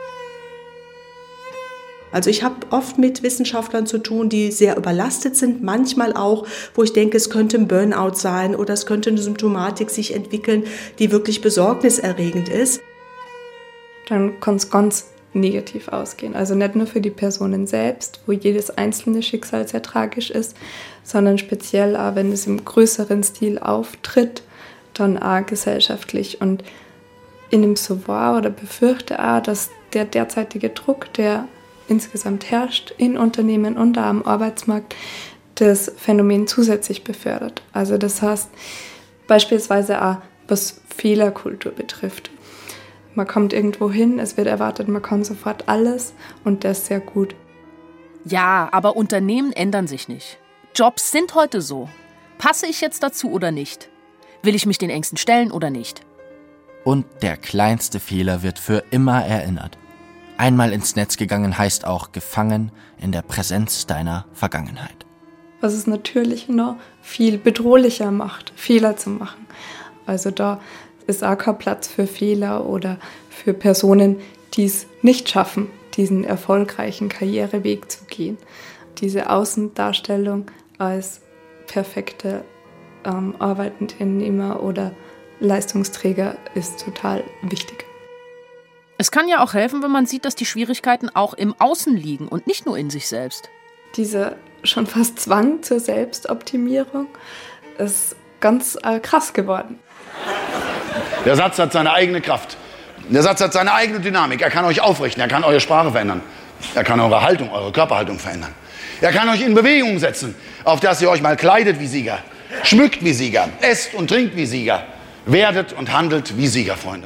Also ich habe oft mit Wissenschaftlern zu tun, die sehr überlastet sind, manchmal auch, wo ich denke, es könnte ein Burnout sein oder es könnte eine Symptomatik sich entwickeln, die wirklich besorgniserregend ist. Dann kann es ganz negativ ausgehen. Also nicht nur für die Personen selbst, wo jedes einzelne Schicksal sehr tragisch ist, sondern speziell auch, wenn es im größeren Stil auftritt, dann auch gesellschaftlich. Und ich nehme so wahr oder befürchte auch, dass der derzeitige Druck, der insgesamt herrscht in Unternehmen und auch am Arbeitsmarkt, das Phänomen zusätzlich befördert. Also das heißt beispielsweise auch, was Fehlerkultur betrifft. Man kommt irgendwo hin, es wird erwartet, man kann sofort alles und das sehr gut. Ja, aber Unternehmen ändern sich nicht. Jobs sind heute so. Passe ich jetzt dazu oder nicht? Will ich mich den Ängsten stellen oder nicht? Und der kleinste Fehler wird für immer erinnert. Einmal ins Netz gegangen heißt auch gefangen in der Präsenz deiner Vergangenheit. Was es natürlich noch viel bedrohlicher macht, Fehler zu machen. Also da ist auch kein Platz für Fehler oder für Personen, die es nicht schaffen, diesen erfolgreichen Karriereweg zu gehen. Diese Außendarstellung als perfekte Arbeitnehmer oder Leistungsträger ist total wichtig. Es kann ja auch helfen, wenn man sieht, dass die Schwierigkeiten auch im Außen liegen und nicht nur in sich selbst. Dieser schon fast Zwang zur Selbstoptimierung ist ganz krass geworden. Der Satz hat seine eigene Kraft. Der Satz hat seine eigene Dynamik. Er kann euch aufrichten, er kann eure Sprache verändern. Er kann eure Haltung, eure Körperhaltung verändern. Er kann euch in Bewegung setzen, auf dass ihr euch mal kleidet wie Sieger, schmückt wie Sieger, esst und trinkt wie Sieger, werdet und handelt wie Sieger, Freunde.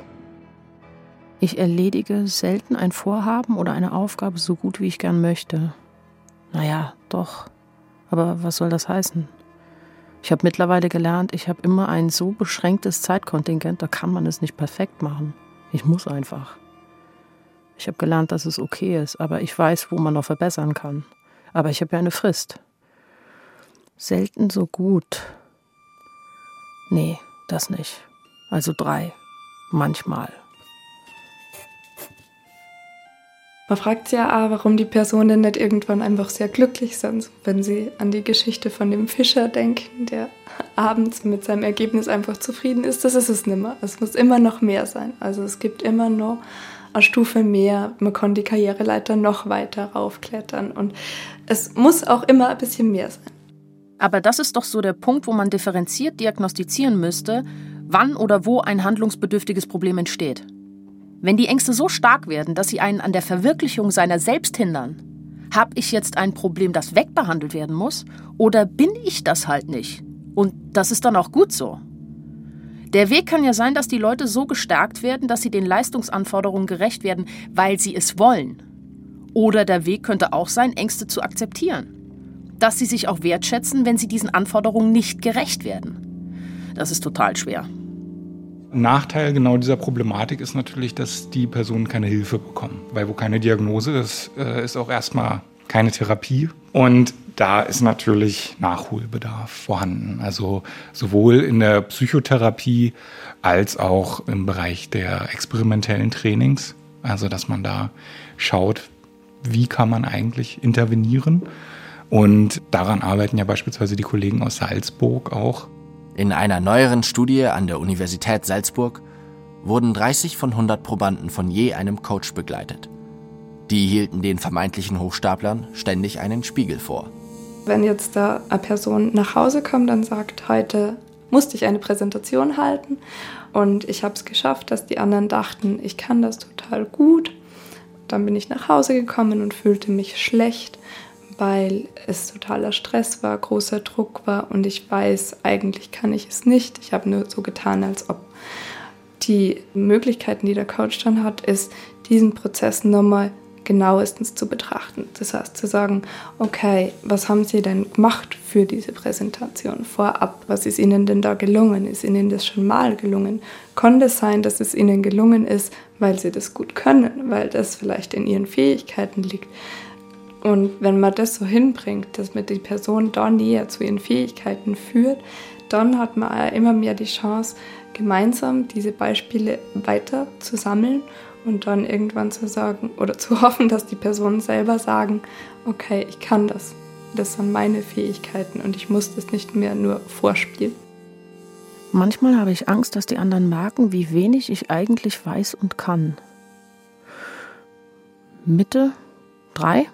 Ich erledige selten ein Vorhaben oder eine Aufgabe so gut, wie ich gern möchte. Naja, doch. Aber was soll das heißen? Ich habe mittlerweile gelernt, ich habe immer ein so beschränktes Zeitkontingent, da kann man es nicht perfekt machen. Ich muss einfach. Ich habe gelernt, dass es okay ist, aber ich weiß, wo man noch verbessern kann. Aber ich habe ja eine Frist. Selten so gut. Nee, das nicht. Also 3. Manchmal. Man fragt sich ja auch, warum die Personen nicht irgendwann einfach sehr glücklich sind. Wenn sie an die Geschichte von dem Fischer denken, der abends mit seinem Ergebnis einfach zufrieden ist, das ist es nimmer. Es muss immer noch mehr sein. Also es gibt immer noch eine Stufe mehr. Man kann die Karriereleiter noch weiter raufklettern. Und es muss auch immer ein bisschen mehr sein. Aber das ist doch so der Punkt, wo man differenziert diagnostizieren müsste, wann oder wo ein handlungsbedürftiges Problem entsteht. Wenn die Ängste so stark werden, dass sie einen an der Verwirklichung seiner selbst hindern, habe ich jetzt ein Problem, das wegbehandelt werden muss, oder bin ich das halt nicht? Und das ist dann auch gut so. Der Weg kann ja sein, dass die Leute so gestärkt werden, dass sie den Leistungsanforderungen gerecht werden, weil sie es wollen. Oder der Weg könnte auch sein, Ängste zu akzeptieren. Dass sie sich auch wertschätzen, wenn sie diesen Anforderungen nicht gerecht werden. Das ist total schwer. Nachteil genau dieser Problematik ist natürlich, dass die Personen keine Hilfe bekommen. Weil wo keine Diagnose ist, ist auch erstmal keine Therapie. Und da ist natürlich Nachholbedarf vorhanden. Also sowohl in der Psychotherapie als auch im Bereich der experimentellen Trainings. Also dass man da schaut, wie kann man eigentlich intervenieren. Und daran arbeiten ja beispielsweise die Kollegen aus Salzburg auch. In einer neueren Studie an der Universität Salzburg wurden 30 von 100 Probanden von je einem Coach begleitet. Die hielten den vermeintlichen Hochstaplern ständig einen Spiegel vor. Wenn jetzt da eine Person nach Hause kommt und sagt, heute musste ich eine Präsentation halten und ich habe es geschafft, dass die anderen dachten, ich kann das total gut. Dann bin ich nach Hause gekommen und fühlte mich schlecht, weil es totaler Stress war, großer Druck war und ich weiß, eigentlich kann ich es nicht. Ich habe nur so getan, als ob. Die Möglichkeiten, die der Coach dann hat, ist, diesen Prozess nochmal genauestens zu betrachten. Das heißt, zu sagen, okay, was haben Sie denn gemacht für diese Präsentation vorab? Was ist Ihnen denn da gelungen? Ist Ihnen das schon mal gelungen? Konnte es sein, dass es Ihnen gelungen ist, weil Sie das gut können, weil das vielleicht in Ihren Fähigkeiten liegt? Und wenn man das so hinbringt, dass man die Person da näher zu ihren Fähigkeiten führt, dann hat man auch immer mehr die Chance, gemeinsam diese Beispiele weiter zu sammeln und dann irgendwann zu sagen oder zu hoffen, dass die Personen selber sagen, okay, ich kann das. Das sind meine Fähigkeiten und ich muss das nicht mehr nur vorspielen. Manchmal habe ich Angst, dass die anderen merken, wie wenig ich eigentlich weiß und kann. Mitte 3?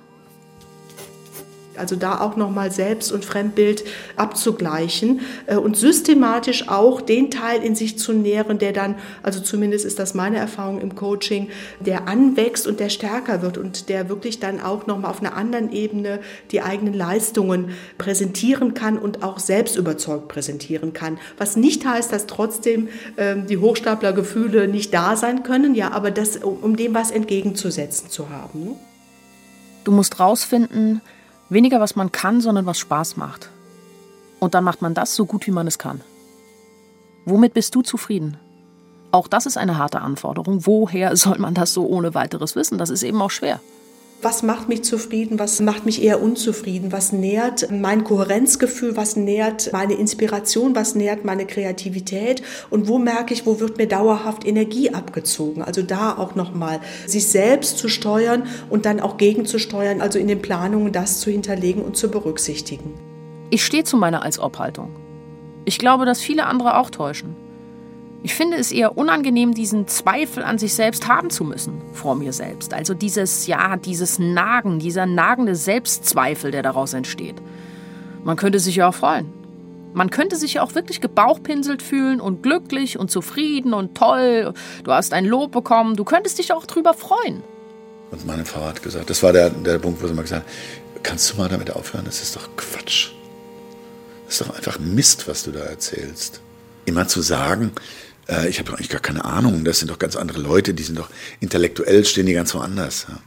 Also da auch nochmal Selbst- und Fremdbild abzugleichen und systematisch auch den Teil in sich zu nähren, der dann, also zumindest ist das meine Erfahrung im Coaching, der anwächst und der stärker wird und der wirklich dann auch nochmal auf einer anderen Ebene die eigenen Leistungen präsentieren kann und auch selbst überzeugt präsentieren kann. Was nicht heißt, dass trotzdem die Hochstaplergefühle nicht da sein können, ja, aber das, um dem was entgegenzusetzen zu haben. Ne? Du musst rausfinden, weniger, was man kann, sondern was Spaß macht. Und dann macht man das so gut, wie man es kann. Womit bist du zufrieden? Auch das ist eine harte Anforderung. Woher soll man das so ohne weiteres wissen? Das ist eben auch schwer. Was macht mich zufrieden, was macht mich eher unzufrieden, was nährt mein Kohärenzgefühl, was nährt meine Inspiration, was nährt meine Kreativität und wo merke ich, wo wird mir dauerhaft Energie abgezogen. Also da auch nochmal sich selbst zu steuern und dann auch gegenzusteuern, also in den Planungen das zu hinterlegen und zu berücksichtigen. Ich stehe zu meiner Als-Ob-Haltung. Ich glaube, dass viele andere auch täuschen. Ich finde es eher unangenehm, diesen Zweifel an sich selbst haben zu müssen, vor mir selbst. Also dieses Nagen, dieser nagende Selbstzweifel, der daraus entsteht. Man könnte sich ja auch freuen. Man könnte sich ja auch wirklich gebauchpinselt fühlen und glücklich und zufrieden und toll. Du hast ein Lob bekommen, du könntest dich auch drüber freuen. Und meine Frau hat gesagt, das war der Punkt, wo sie mal gesagt hat, kannst du mal damit aufhören, das ist doch Quatsch. Das ist doch einfach Mist, was du da erzählst. Immer zu sagen, ich habe doch eigentlich gar keine Ahnung, das sind doch ganz andere Leute, die sind doch intellektuell, stehen die ganz woanders. Ja.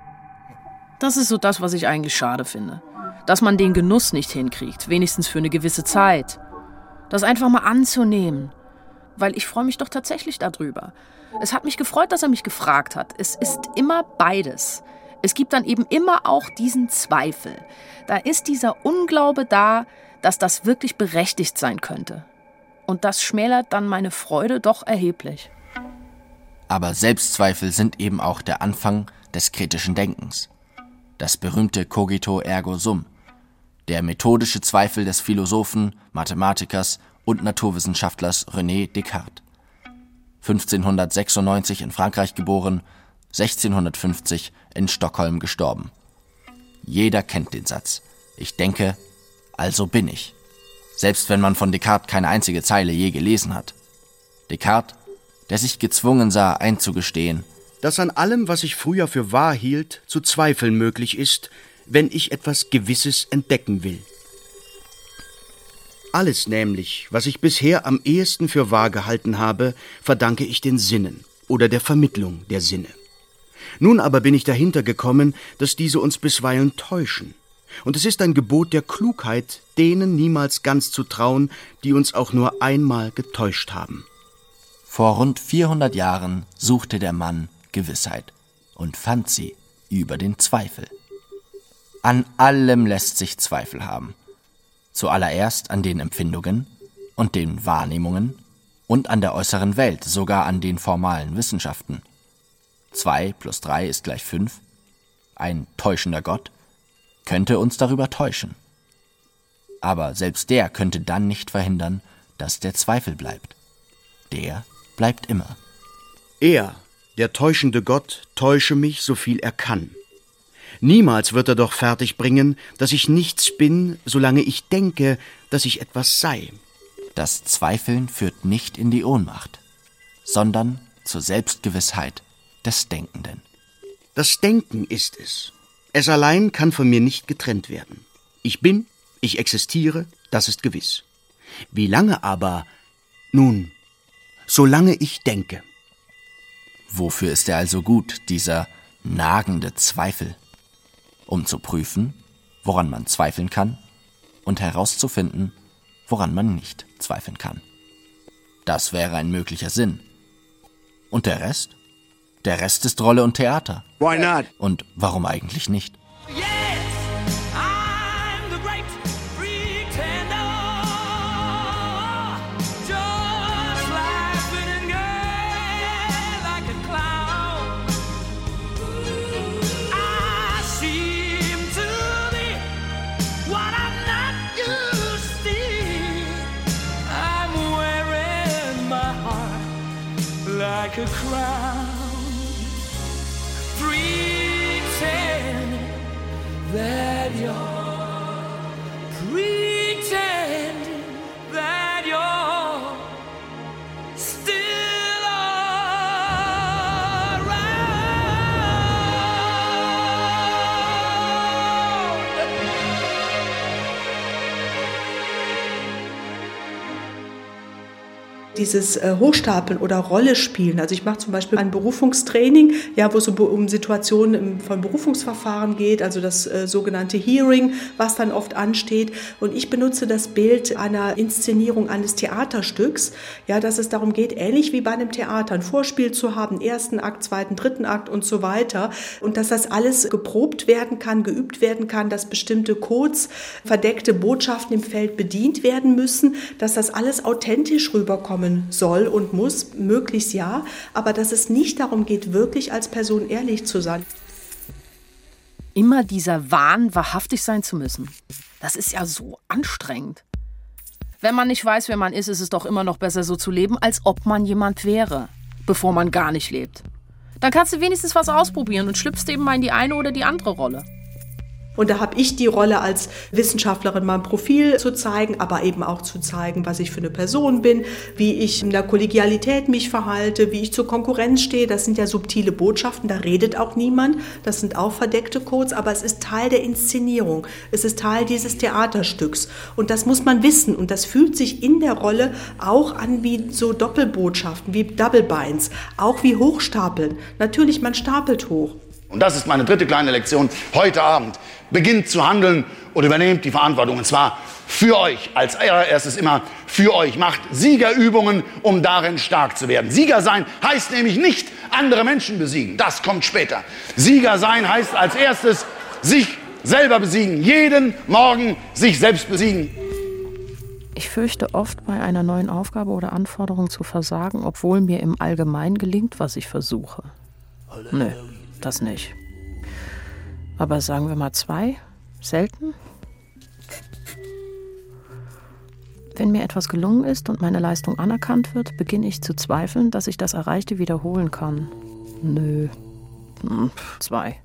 Das ist so das, was ich eigentlich schade finde. Dass man den Genuss nicht hinkriegt, wenigstens für eine gewisse Zeit. Das einfach mal anzunehmen. Weil ich freue mich doch tatsächlich darüber. Es hat mich gefreut, dass er mich gefragt hat. Es ist immer beides. Es gibt dann eben immer auch diesen Zweifel. Da ist dieser Unglaube da, dass das wirklich berechtigt sein könnte. Und das schmälert dann meine Freude doch erheblich. Aber Selbstzweifel sind eben auch der Anfang des kritischen Denkens. Das berühmte Cogito ergo sum, der methodische Zweifel des Philosophen, Mathematikers und Naturwissenschaftlers René Descartes. 1596 in Frankreich geboren, 1650 in Stockholm gestorben. Jeder kennt den Satz: Ich denke, also bin ich. Selbst wenn man von Descartes keine einzige Zeile je gelesen hat. Descartes, der sich gezwungen sah, einzugestehen, dass an allem, was ich früher für wahr hielt, zu zweifeln möglich ist, wenn ich etwas Gewisses entdecken will. Alles nämlich, was ich bisher am ehesten für wahr gehalten habe, verdanke ich den Sinnen oder der Vermittlung der Sinne. Nun aber bin ich dahinter gekommen, dass diese uns bisweilen täuschen. Und es ist ein Gebot der Klugheit, denen niemals ganz zu trauen, die uns auch nur einmal getäuscht haben. Vor rund 400 Jahren suchte der Mann Gewissheit und fand sie über den Zweifel. An allem lässt sich Zweifel haben. Zuallererst an den Empfindungen und den Wahrnehmungen und an der äußeren Welt, sogar an den formalen Wissenschaften. 2 + 3 = 5. Ein täuschender Gott könnte uns darüber täuschen. Aber selbst der könnte dann nicht verhindern, dass der Zweifel bleibt. Der bleibt immer. Er, der täuschende Gott, täusche mich, so viel er kann. Niemals wird er doch fertigbringen, dass ich nichts bin, solange ich denke, dass ich etwas sei. Das Zweifeln führt nicht in die Ohnmacht, sondern zur Selbstgewissheit des Denkenden. Das Denken ist es. Es allein kann von mir nicht getrennt werden. Ich bin, ich existiere, das ist gewiss. Wie lange aber? Nun, solange ich denke. Wofür ist er also gut, dieser nagende Zweifel? Um zu prüfen, woran man zweifeln kann und herauszufinden, woran man nicht zweifeln kann. Das wäre ein möglicher Sinn. Und der Rest? Der Rest ist Rolle und Theater. Why not? Und warum eigentlich nicht? Like a crown, pretend that you're still around. Dieses Hochstapeln oder Rolle spielen. Also ich mache zum Beispiel ein Berufungstraining, ja, wo es um Situationen von Berufungsverfahren geht, also das sogenannte Hearing, was dann oft ansteht. Und ich benutze das Bild einer Inszenierung eines Theaterstücks, ja, dass es darum geht, ähnlich wie bei einem Theater, ein Vorspiel zu haben, 1. Akt, 2., 3. Akt und so weiter. Und dass das alles geprobt werden kann, geübt werden kann, dass bestimmte Codes, verdeckte Botschaften im Feld bedient werden müssen, dass das alles authentisch rüberkommen soll und muss, möglichst ja, aber dass es nicht darum geht, wirklich als Person ehrlich zu sein. Immer dieser Wahn, wahrhaftig sein zu müssen. Das ist ja so anstrengend. Wenn man nicht weiß, wer man ist es doch immer noch besser, so zu leben, als ob man jemand wäre, bevor man gar nicht lebt. Dann kannst du wenigstens was ausprobieren und schlüpfst eben mal in die eine oder die andere Rolle. Und da habe ich die Rolle als Wissenschaftlerin, mein Profil zu zeigen, aber eben auch zu zeigen, was ich für eine Person bin, wie ich in der Kollegialität mich verhalte, wie ich zur Konkurrenz stehe. Das sind ja subtile Botschaften, da redet auch niemand. Das sind auch verdeckte Codes, aber es ist Teil der Inszenierung. Es ist Teil dieses Theaterstücks. Und das muss man wissen. Und das fühlt sich in der Rolle auch an wie so Doppelbotschaften, wie Double Binds, auch wie Hochstapeln. Natürlich, man stapelt hoch. Und das ist meine dritte kleine Lektion heute Abend. Beginnt zu handeln und übernehmt die Verantwortung. Und zwar für euch. Als allererstes immer für euch. Macht Siegerübungen, um darin stark zu werden. Sieger sein heißt nämlich nicht andere Menschen besiegen. Das kommt später. Sieger sein heißt als erstes sich selber besiegen. Jeden Morgen sich selbst besiegen. Ich fürchte oft, bei einer neuen Aufgabe oder Anforderung zu versagen, obwohl mir im Allgemeinen gelingt, was ich versuche. Nö, das nicht. Aber sagen wir mal 2? Selten? Wenn mir etwas gelungen ist und meine Leistung anerkannt wird, beginne ich zu zweifeln, dass ich das Erreichte wiederholen kann. Nö. 2.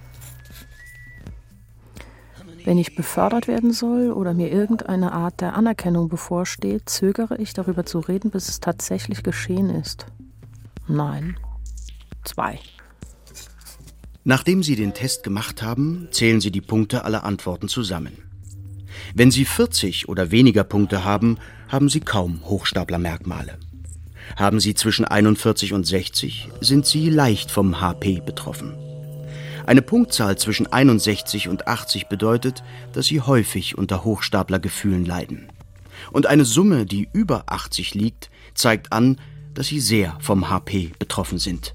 Wenn ich befördert werden soll oder mir irgendeine Art der Anerkennung bevorsteht, zögere ich, darüber zu reden, bis es tatsächlich geschehen ist. Nein. 2. Nachdem Sie den Test gemacht haben, zählen Sie die Punkte aller Antworten zusammen. Wenn Sie 40 oder weniger Punkte haben, haben Sie kaum Hochstaplermerkmale. Haben Sie zwischen 41 und 60, sind Sie leicht vom HP betroffen. Eine Punktzahl zwischen 61 und 80 bedeutet, dass Sie häufig unter Hochstaplergefühlen leiden. Und eine Summe, die über 80 liegt, zeigt an, dass Sie sehr vom HP betroffen sind.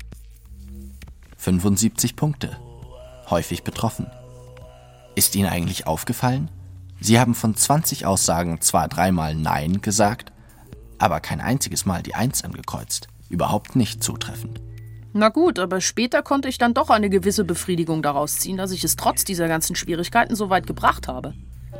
75 Punkte. Häufig betroffen. Ist Ihnen eigentlich aufgefallen? Sie haben von 20 Aussagen zwar 3-mal Nein gesagt, aber kein einziges Mal die 1 angekreuzt. Überhaupt nicht zutreffend. Na gut, aber später konnte ich dann doch eine gewisse Befriedigung daraus ziehen, dass ich es trotz dieser ganzen Schwierigkeiten so weit gebracht habe.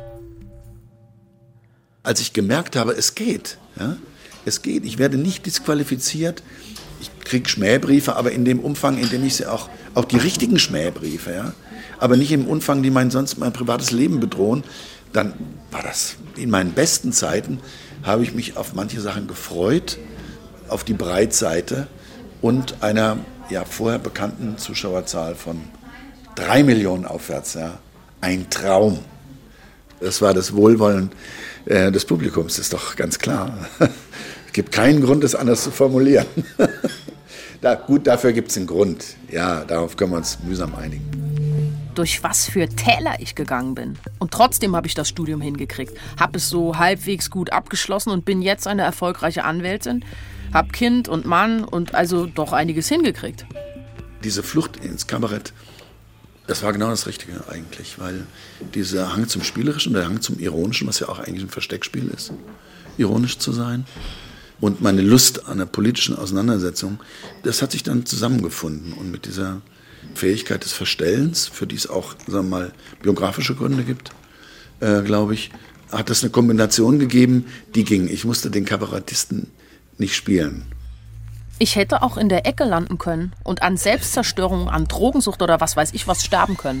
Als ich gemerkt habe, es geht, es geht, ich werde nicht disqualifiziert, ich kriege Schmähbriefe, aber in dem Umfang, in dem ich sie auch die richtigen Schmähbriefe, aber nicht im Umfang, die mein privates Leben bedrohen, dann war das in meinen besten Zeiten, habe ich mich auf manche Sachen gefreut, auf die Breitseite und einer vorher bekannten Zuschauerzahl von 3 Millionen aufwärts. Ein Traum. Das war das Wohlwollen des Publikums, ist doch ganz klar. Es gibt keinen Grund, das anders zu formulieren. Gut, dafür gibt es einen Grund. Ja, darauf können wir uns mühsam einigen. Durch was für Täler ich gegangen bin. Und trotzdem habe ich das Studium hingekriegt. Habe es so halbwegs gut abgeschlossen und bin jetzt eine erfolgreiche Anwältin. Hab Kind und Mann und also doch einiges hingekriegt. Diese Flucht ins Kabarett, das war genau das Richtige eigentlich, weil dieser Hang zum Spielerischen, der Hang zum Ironischen, was ja auch eigentlich ein Versteckspiel ist, ironisch zu sein, und meine Lust an einer politischen Auseinandersetzung, das hat sich dann zusammengefunden. Und mit dieser Fähigkeit des Verstellens, für die es auch, sagen wir mal, biografische Gründe gibt, glaube ich, hat das eine Kombination gegeben, die ging. Ich musste den Kabarettisten nicht spielen. Ich hätte auch in der Ecke landen können und an Selbstzerstörung, an Drogensucht oder was weiß ich was sterben können.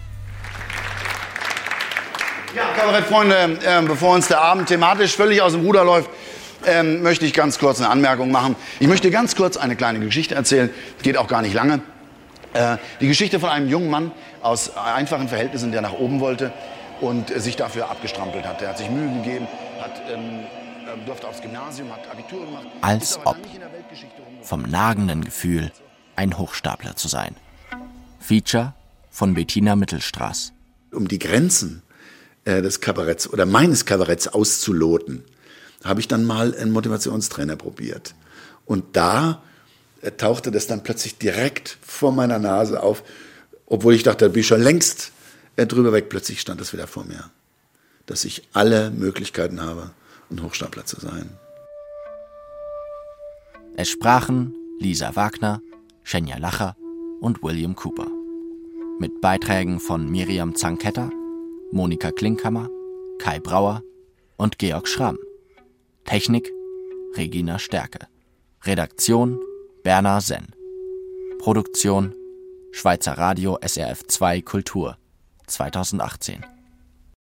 Ja, Kabarettfreunde, bevor uns der Abend thematisch völlig aus dem Ruder läuft, möchte ich ganz kurz eine Anmerkung machen. Ich möchte ganz kurz eine kleine Geschichte erzählen, geht auch gar nicht lange. Die Geschichte von einem jungen Mann aus einfachen Verhältnissen, der nach oben wollte und sich dafür abgestrampelt hat. Der hat sich Mühe gegeben, durfte aufs Gymnasium, hat Abitur gemacht. Als ob. Vom nagenden Gefühl, ein Hochstapler zu sein. Feature von Bettina Mittelstraß. Um die Grenzen des Kabaretts oder meines Kabaretts auszuloten, habe ich dann mal einen Motivationstrainer probiert. Und da tauchte das dann plötzlich direkt vor meiner Nase auf, obwohl ich dachte, da bin ich schon längst drüber weg. Plötzlich stand das wieder vor mir, dass ich alle Möglichkeiten habe, ein Hochstapler zu sein. Es sprachen Lisa Wagner, Schenja Lacher und William Cooper. Mit Beiträgen von Miriam Zanketter, Monika Klinkhammer, Kai Brauer und Georg Schramm. Technik Regina Stärke. Redaktion Berner Senn. Produktion Schweizer Radio SRF 2 Kultur 2018.